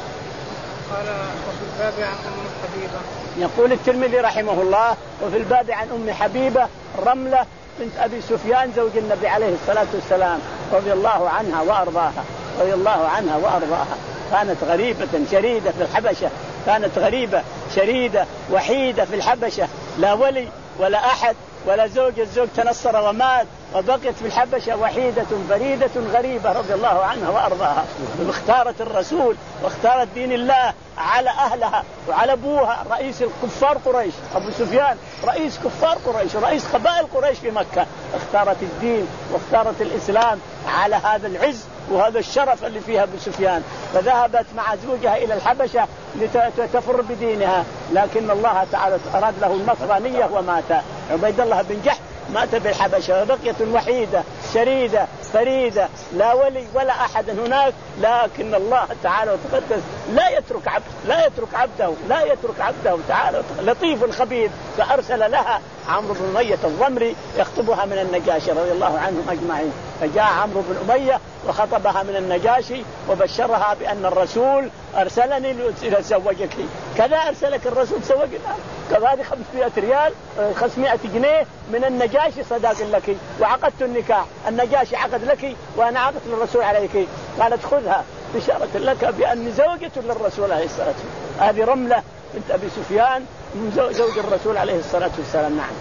قال وفي الباب عن أم حبيبة. يقول الترمذي رحمه الله: وفي الباب عن أم حبيبة رملة بنت أبي سفيان زوج النبي عليه الصلاة والسلام رضي الله عنها وأرضاها، رضي الله عنها وأرضاها. كانت غريبة شريدة في الحبشة، كانت غريبة شريدة وحيدة في الحبشة، لا ولي ولا أحد ولا زوج، الزوج تنصر ومات، وبقيت في الحبشة وحيدة فريدة غريبة رضي الله عنها وأرضاها. واختارت الرسول واختارت دين الله على أهلها وعلى أبوها رئيس الكفار قريش، أبو سفيان رئيس كفار قريش رئيس قبائل قريش في مكة. اختارت الدين واختارت الإسلام على هذا العز وهذا الشرف اللي فيها أبو سفيان، فذهبت مع زوجها إلى الحبشة لتفر بدينها، لكن الله تعالى أراد له النصرانية ومات. عبيد الله بن جحش مات بالحبشة، وبقيت وحيدة شريدة فريدة لا ولي ولا أحد هناك، لكن الله تعالى وتقدس لا يترك عبد لا يترك عبده لا يترك عبده تعالى لطيف خبير. فأرسل لها عمرو بن أمية الضمري يخطبها من النجاشي رضي الله عنهم أجمعين. فجاء عمرو بن أمية وخطبها من النجاشي وبشرها بأن الرسول أرسلني لأتزوجك، كذا أرسلك الرسول تزوجنا، كذلك خمسمائة ريال خمسمائة جنيه من النجاشي صداق لك، وعقدت النكاح، النجاشي عقد لك وأنا عقدت للرسول عليك. قالت خذها بشارة لك بأني زوجة للرسول عليه الصلاة والسلام. هذه رملة بنت أبي سفيان زوج الرسول عليه الصلاة والسلام. نعم.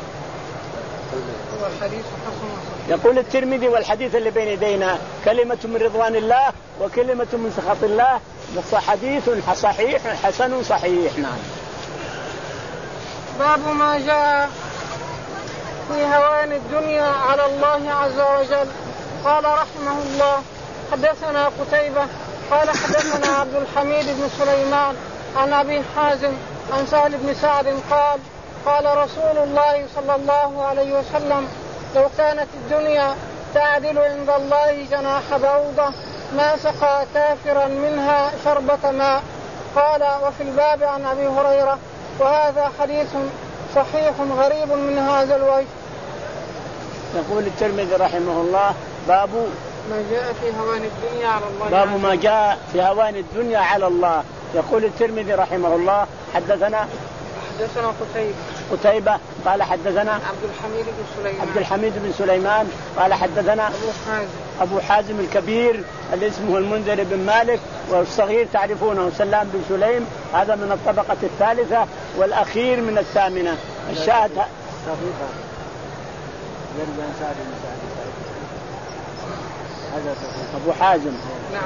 يقول الترمذي: والحديث اللي بين يدينا كلمة من رضوان الله وكلمة من سخط الله، حديث صحيح حسن صحيح. نعم. باب ما جاء في هوان الدنيا على الله عز وجل. قال رحمه الله: حدثنا قتيبة قال حدثنا عبد الحميد بن سليمان عن أبي حازم عن سهل بن سعد قال: قال رسول الله صلى الله عليه وسلم: لو كانت الدنيا تعدل عند الله جناح بعوضة ما سقى كافرا منها شربة ماء. قال: وفي الباب عن أبي هريرة. وهذا حديث صحيح غريب من هذا الوجه. يقول الترمذي رحمه الله: باب ما جاء في هوان الدنيا على الله. باب ما جاء في هوان الدنيا على الله. يقول الترمذي رحمه الله: حدثنا حدثنا قتيبة قتيبة قال حدثنا عبد الحميد بن سليمان عبد الحميد بن سليمان قال حدثنا أبو حازم أبو حازم الكبير اللي اسمه المنذر بن مالك، والصغير تعرفونه سلام بن سليم، هذا من الطبقة الثالثة والأخير من الثامنة. الشاهد أبو حازم. نعم.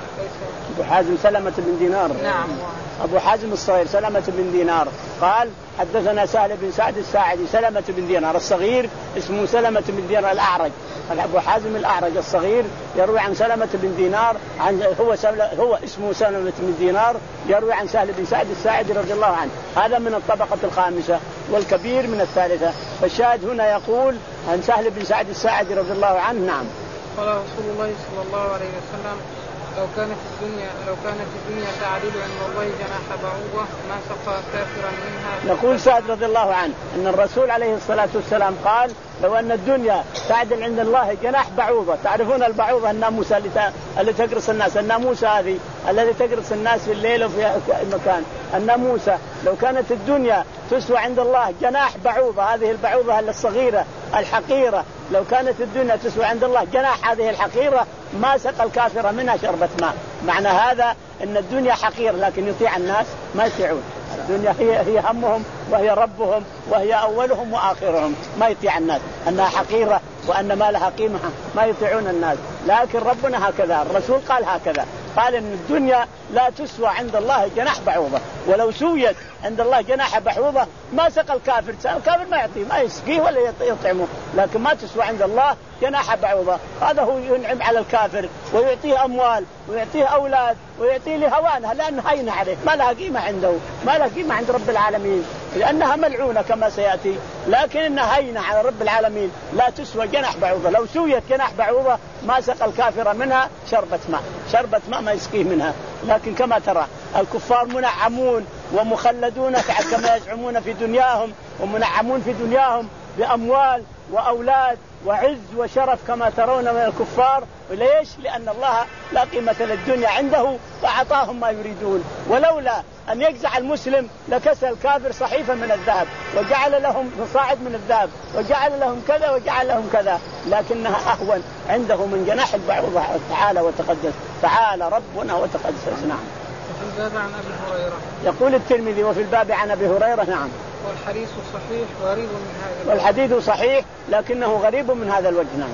أبو حازم سلمة بن دينار. نعم. أبو حازم الصغير سلمة بن دينار قال حدثنا سهل بن سعد الساعدي سلمة بن دينار الصغير اسمه سلمة بن دينار الأعرج. أبو حازم الأعرج الصغير يروي عن سلمة بن دينار عن هو هو اسمه سلمة بن دينار يروي عن سهل بن سعد الساعدي رضي الله عنه. هذا من الطبقة الخامسة والكبير من الثالثة. فالشاهد هنا يقول عن سهل بن سعد الساعدي رضي الله عنه. نعم. قال رسول الله صلى الله عليه وسلم لو كانت الدنيا لو كانت الدنيا تعدل عند الله جناح بعوضة ما سقى كافرا منها. يقول سعد رضي الله عنه أن الرسول عليه الصلاة والسلام قال لو أن الدنيا تعدل عند الله جناح بعوضة. تعرفون البعوضة الناموسة اللي تقرص الناس. الناموسة هذه التي تقرص الناس في الليل وفي المكان. الناموسة لو كانت الدنيا تسوى عند الله جناح بعوضة هذه البعوضة الصغيرة الحقيرة لو كانت الدنيا تسوى عند الله جناح هذه الحقيرة ما سقى الكافر منها شربة ماء. معنى هذا أن الدنيا حقير لكن يطيع الناس ما يطيعون. الدنيا هي هي همهم وهي ربهم وهي أولهم وآخرهم ما يطيع الناس. أنها حقيرة وأن ما لها قيمة ما يطيعون الناس. لكن ربنا هكذا الرسول قال هكذا قال إن الدنيا لا تسوى عند الله جناح بعوضة ولو سويت عند الله جناح بعوضة ما سقى الكافر. الكافر ما يعطيه ما يسقيه ولا يطعمه لكن ما تسوى عند الله جناح بعوضة. هذا هو ينعم على الكافر ويعطيه أموال ويعطيه أولاد ويعطيه لهوانها لأنه هين عليه ما لها قيمة عنده ما لها قيمة عند رب العالمين لأنها ملعونة كما سيأتي لكن إنها هينة على رب العالمين لا تسوى جناح بعوضة. لو سويت جناح بعوضة ما سقى الكافر منها شربة ماء شربة ماء ما يسقيه منها. لكن كما ترى الكفار منعمون ومخلدون كما يزعمون في دنياهم ومنعمون في دنياهم بأموال وأولاد وعز وشرف كما ترون من الكفار. وليش؟ لأن الله لا قيمة للدنيا عنده فأعطاهم ما يريدون. ولولا أن يجزع المسلم لكسى الكافر صحيفة من الذهب وجعل لهم صاعد من الذهب وجعل لهم كذا وجعل لهم كذا لكنها أهون عنده من جناح البعوضة. تعالى وتقدس تعالى ربنا وتقدس. نعم. وفي الباب عن أبي هريرة يقول الترمذي وفي الباب عن أبي هريرة. نعم. والحديث صحيح غريب من هذا الوجه. والحديث صحيح لكنه غريب من هذا الوجه. نعم.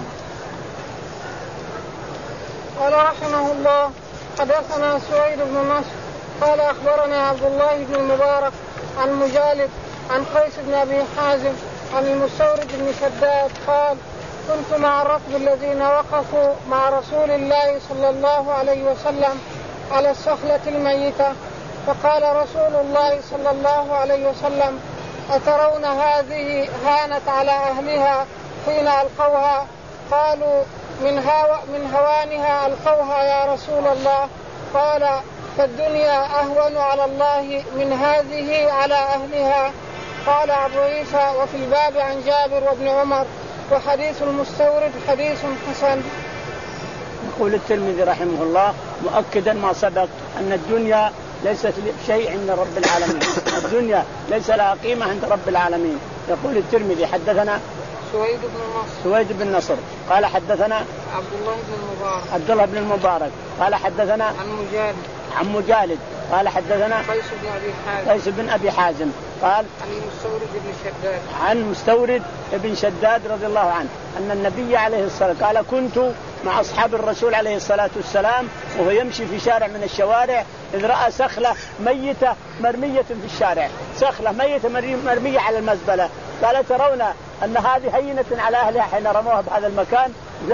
قال رحمه الله حدثنا سويد بن نصر قال أخبرنا عبد الله بن المبارك عن مجالد عن قيس بن أبي حازم عن المستورد بن شداد قال كنت مع الركب الذين وقفوا مع رسول الله صلى الله عليه وسلم على الصخلة الميتة فقال رسول الله صلى الله عليه وسلم أترون هذه هانت على أهلها حين ألقوها؟ قالوا من, هو من هوانها ألقوها يا رسول الله. قال فالدنيا أهون على الله من هذه على أهلها. قال أبو عيسى وفي الباب عن جابر وابن عمر وحديث المستورد حديث حسن. يقول الترمذي رحمه الله مؤكدا ما سبق أن الدنيا ليست شيء عند رب العالمين. الدنيا ليس لها قيمة عند رب العالمين. يقول الترمذي حدثنا سويد بن نصر سويد بن نصر قال حدثنا عبد الله بن المبارك عبد الله بن المبارك قال حدثنا عن مجالد عن مجالد قال حدثنا قيس بن أبي حازم قيس بن أبي حازم قال عن المستورد بن شداد عن مستورد بن شداد رضي الله عنه أن النبي عليه الصلاة والسلام قال كنت مع أصحاب الرسول عليه الصلاة والسلام وهو يمشي في شارع من الشوارع إذ رأى سخلة ميتة مرمية في الشارع. سخلة ميتة مرمية على المزبلة. قال ترون أن هذه هينة على أهلها حين رموها بهذا المكان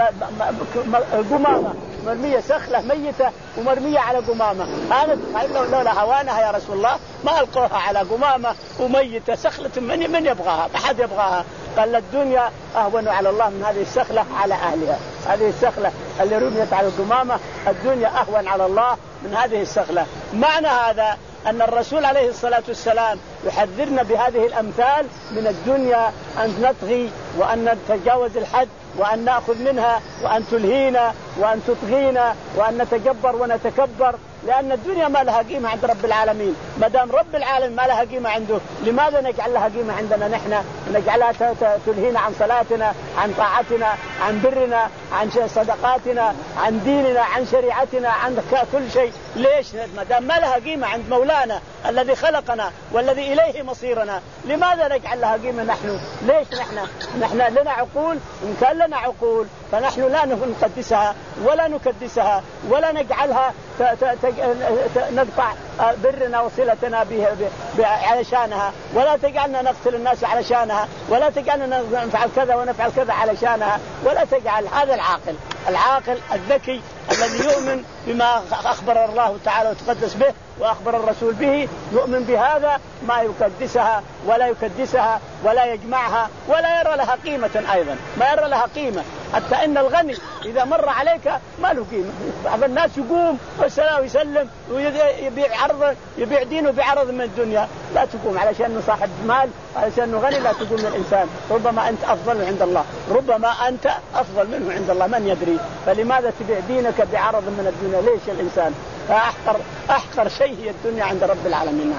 قمامة مرمية سخلة ميتة ومرمية على قمامة. أنا لولا هوانها يا رسول الله ما ألقوها على قمامة وميتة سخلة من من يبغاها ما حد يبغاها. قال الدنيا أهون على الله من هذه السخلة على أهلها. هذه السخلة اللي رميت على القمامة الدنيا أهون على الله من هذه السخلة. معنى هذا أن الرسول عليه الصلاة والسلام يحذرنا بهذه الأمثال من الدنيا أن نطغي وأن نتجاوز الحد وأن نأخذ منها وأن تلهينا وأن تطغينا وأن نتجبر ونتكبر لأن الدنيا ما لها قيمة عند رب العالمين. ما دام رب العالمين ما لها قيمة عنده لماذا نجعل لها قيمة عندنا نحن؟ نجعلها تلهينا عن صلاتنا، عن طاعتنا، عن برنا، عن صدقاتنا، عن ديننا، عن شريعتنا، عن كل شيء. ليش؟ ما دام ما لها قيمة عند مولانا الذي خلقنا والذي إليه مصيرنا، لماذا نجعل لها قيمة نحن؟ ليش نحن؟ نحن لنا عقول، إن كان لنا عقول فنحن لا نقدسها ولا نكدسها ولا نجعلها نقطع برنا وصلتنا علشانها، ولا تجعلنا نقتل الناس علشانها، ولا تجعلنا نفعل كذا ونفعل كذا علشانها، ولا تجعل. هذا العاقل العاقل الذكي الذي يؤمن بما أخبر الله تعالى وتقدس به وأخبر الرسول به، يؤمن بهذا ما يقدسها ولا يكدسها ولا يجمعها ولا يرى لها قيمة أيضا، ما يرى لها قيمة. حتى إن الغني إذا مر عليك ما له قيمة. بعض الناس يقوم والسلام ويسلم ويبيع عرض يبيع دينه بعرض من الدنيا، لا تقوم علشان أنه صاحب مال، علشان أنه غني لا تقوم من الإنسان. ربما أنت أفضل عند الله، ربما أنت أفضل منه عند الله، من يدري. فلماذا تبيع دينك بعرض من الدنيا؟ ليش الإنسان؟ فأحقر أحقر شيء هي الدنيا عند رب العالمين.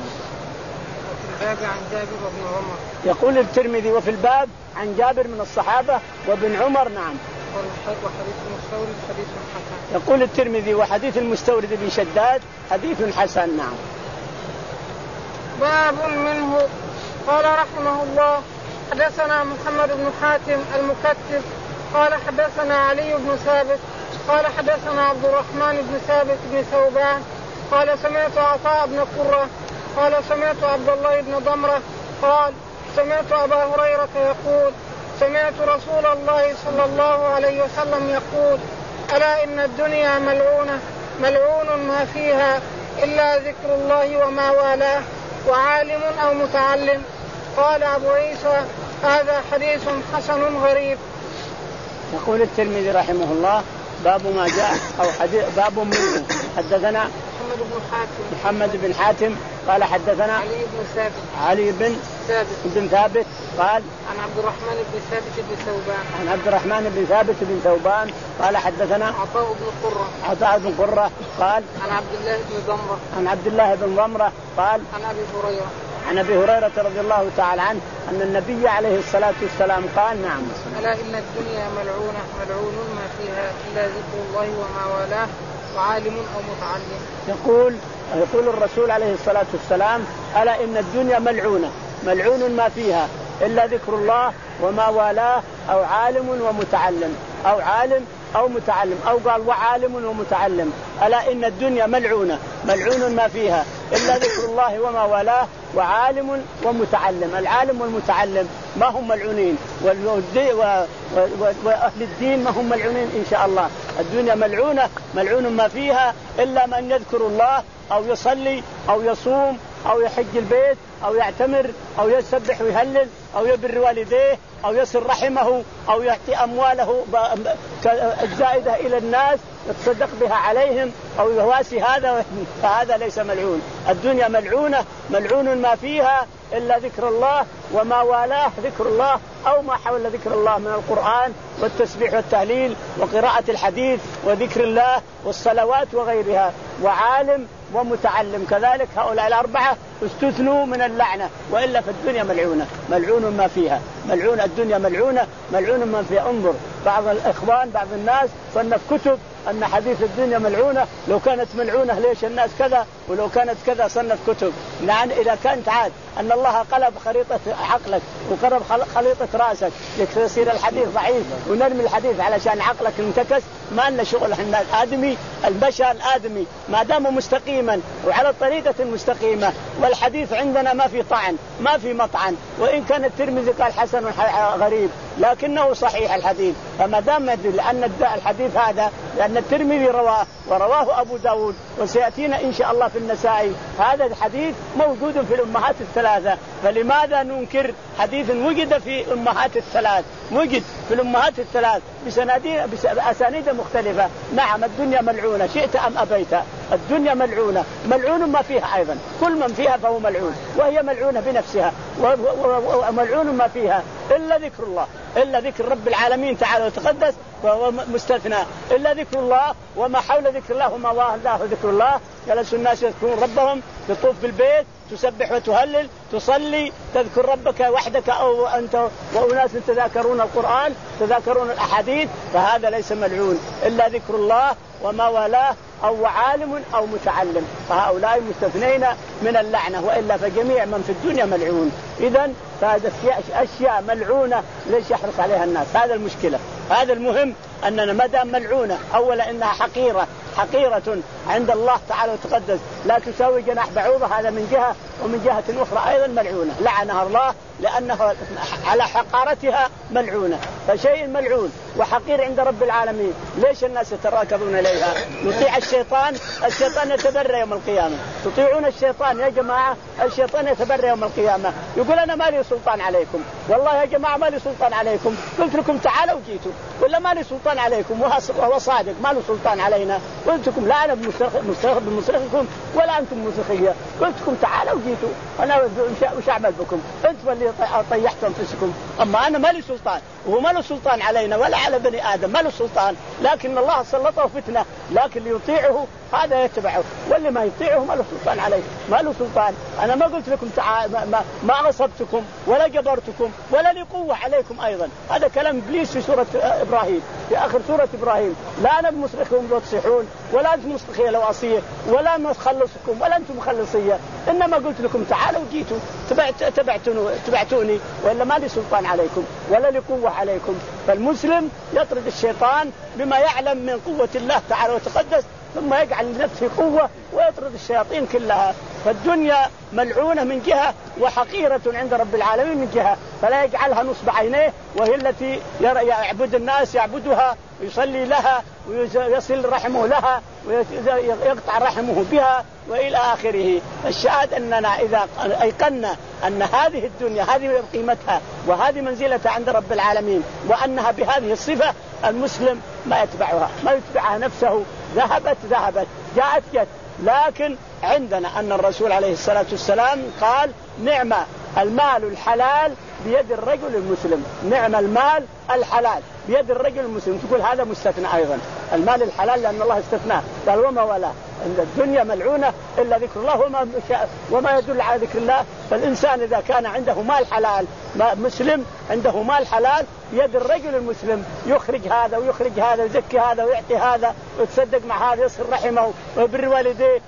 عن جابر وابن عمر. يقول الترمذي وفي الباب عن جابر من الصحابة وابن عمر. نعم. وحديث المستورد حديث حسن. يقول الترمذي وحديث المستورد بن شداد حديث حسن. نعم. باب منه. قال رحمه الله حدثنا محمد بن حاتم المكتب قال حدثنا علي بن ثابت قال حدثنا عبد الرحمن بن ثابت بن ثوبان قال سمعت عطاء بن قرة قال سمعت عبد الله بن ضمرة قال سمعت أبا هريرة يقول سمعت رسول الله صلى الله عليه وسلم يقول ألا إن الدنيا ملعونة ملعون ما فيها إلا ذكر الله وما والاه وعالم أو متعلم. قال أبو عيسى هذا حديث حسن غريب. يقول الترمذي رحمه الله باب ما جاء أو حديث باب منه. حدثنا محمد بن حاتم محمد بن حاتم قال حدثنا علي بن ثابت علي بن ثابت بن ثابت قال عن عبد الرحمن بن ثابت بن ثوبان عن عبد الرحمن بن ثابت بن ثوبان قال حدثنا عطاء بن قرة عطاء بن قرة قال عن عبد الله بن ضمرة عن عبد الله بن ضمرة قال عن أبي هريرة عن أبي هريرة رضي الله تعالى عنه أن النبي عليه الصلاة والسلام قال نعم ألا إن الدنيا ملعونة ملعون ما فيها إلا ذكر الله وما والاه وعالم أو متعلم. يقول يقول الرسول عليه الصلاة والسلام ألا إن الدنيا ملعونة ملعون ما فيها إلا ذكر الله وما والاه أو عالم ومتعلم أو عالم أو متعلم أو قال وعالم ومتعلم. ألا إن الدنيا ملعونة ملعون ما فيها إلا ذكر الله وما والاه وعالم ومتعلم. العالم والمتعلم ما هم ملعونين وأهل الدين ما هم ملعونين إن شاء الله. الدنيا ملعونة ملعون ما فيها إلا من يذكر الله أو يصلي أو يصوم أو يحج البيت أو يعتمر أو يسبح ويهلل أو يبر والديه أو يصل رحمه أو يعطي أمواله الزائدة إلى الناس يتصدق بها عليهم أو يواسي هذا، فهذا ليس ملعون. الدنيا ملعونة ملعون ما فيها إلا ذكر الله وما والاه ذكر الله أو ما حول ذكر الله من القرآن والتسبيح والتهليل وقراءة الحديث وذكر الله والصلوات وغيرها وعالم ومتعلم. كذلك هؤلاء الأربعة استثنوا من اللعنة وإلا في الدنيا ملعونة ملعون ما فيها ملعون. الدنيا ملعونة ملعون ما فيها. انظر بعض الإخوان بعض الناس صنف كتب أن حديث الدنيا ملعونة، لو كانت ملعونة ليش الناس كذا ولو كانت كذا صنف كتب. لأن إذا كانت عاد أن الله قلب خريطة عقلك وقلب خريطة رأسك يصير الحديث ضعيف ونرمي الحديث علشان عقلك انتكس، ما لنا شغل. احنا الآدمي البشر الآدمي ما دام مستقيما وعلى الطريقة المستقيمة والحديث عندنا ما في طعن ما في مطعن، وإن كان الترمذي قال حسن غريب لكنه صحيح الحديث. فما دام ندري لأن الحديث هذا لأن الترمذي رواه ورواه أبو داود وسيأتينا إن شاء الله في النسائي، هذا الحديث موجود في الأمهات الثلاثة، فلماذا ننكر حديث وجد في الأمهات الثلاث وجد في الأمهات الثلاث بأسانيد مختلفة. نعم الدنيا ملعونة شئت أم أبيت، الدنيا ملعونة ملعون ما فيها أيضا، كل من فيها فهو ملعون وهي ملعونة بنفسها وملعون ما فيها إلا ذكر الله إلا ذكر رب العالمين تعالى وتقدس وهو مستثنى، إلا ذكر الله وما حول ذكر الله وما واه الله ذكر الله. جلس الناس يذكرون ربهم، تطوف بالبيت، تسبح وتهلل، تصلي، تذكر ربك وحدك أو أنت وأناس تذاكرون القرآن، تذاكرون الأحاديث، فهذا ليس ملعون إلا ذكر الله وما والاه أو عالم أو متعلم، فهؤلاء مستثنين من اللعنة، وإلا فجميع من في الدنيا ملعون. إذن فهذا أشياء ملعونة ليش يحرص عليها الناس؟ هذا المشكلة. هذا المهم أننا ما دام ملعونة، أولا إنها حقيرة حقيرة عند الله تعالى وتقدس، لا تساوي جناح بعوضة، هذا من جهة، ومن جهة أخرى أيضا ملعونة، لعنها الله لأنها على حقارتها ملعونة. فشيء ملعون وحقير عند رب العالمين، ليش الناس يتراكضون إليها؟ نطيع الشيطان، الشيطان يتبرى يوم القيامة. تطيعون الشيطان يا جماعة، الشيطان يتبرى يوم القيامة، يقول أنا مالي سلطان عليكم، والله يا جماعة مالي سلطان عليكم، قلت لكم تعالوا وجيتوا، ولا مالي سلطان عليكم، وهو صادق ماله سلطان علينا، قلت لكم لا أنا بمصرخكم ولا أنتم مصرخية، قلت لكم تعالوا وجيتوا، أنا وش أعمل بكم؟ أنتم اللي طيحتوا أنفسكم، أما أنا مالي سلطان، وهو ماله سلطان علينا ولا على بني آدم، ماله سلطان، لكن الله سلطه فتنة، لكن اللي يطيعه هذا يتبعه، واللي ما يطيعه ماله سلطان عليه، ماله سلطان. أنا ما قلت لكم تعال، ما, ما, ما غصبتكم ولا جبرتكم ولا لي قوة عليكم أيضا، هذا كلام إبليس في سورة إبراهيم، في آخر سورة إبراهيم، لا أنا بمصرخكم لو تصيحون ولا أنتم مصرخية لو أصيح ولا مخلصكم ولا أنتم مخلصية، إنما قلت لكم تعالوا وجيتوا تبعت تبعتوني تبعتوني ولا ما لي سلطان عليكم ولا لي قوة عليكم. فالمسلم يطرد الشيطان بما يعلم من قوة الله تعالى وتقدس، ثم يجعل لنفسه قوة ويطرد الشياطين كلها. فالدنيا ملعونة من جهة وحقيرة عند رب العالمين من جهة، فلا يجعلها نصب عينيه، وهي التي يعبد الناس يعبدها ويصلي لها ويصل رحمه لها ويقطع رحمه بها وإلى آخره. الشاهد أننا إذا أيقنا أن هذه الدنيا هذه قيمتها وهذه منزلتها عند رب العالمين وأنها بهذه الصفة، المسلم ما يتبعها، ما يتبعها نفسه، ذهبت ذهبت جاءت جت. لكن عندنا أن الرسول عليه الصلاة والسلام قال نعم المال الحلال بيد الرجل المسلم، نعم المال الحلال بيد الرجل المسلم، تقول هذا مستثنى أيضا، المال الحلال لأن الله استثناه، قال وما ولا إن الدنيا ملعونة إلا ذكر الله وما, وما يدل على ذكر الله. فالإنسان إذا كان عنده مال حلال، مسلم عنده مال حلال بيد الرجل المسلم، يخرج هذا ويخرج هذا ويزكي هذا ويعطي هذا ويتصدق مع هذا، يصل رحمه ويبر والديه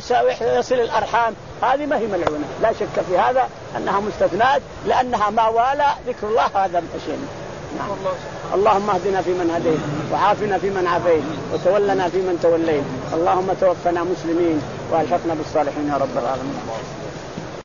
ويصل الأرحام، هذه ما هي ملعونة، لا شك في هذا أنها مستثنات لأنها ما والى ذكر الله، هذا شيء. نعم. اللهم اهدنا فيمن هديت وعافنا فيمن عافيت وتولنا فيمن توليت، اللهم توفنا مسلمين والحقنا بالصالحين يا رب العالمين.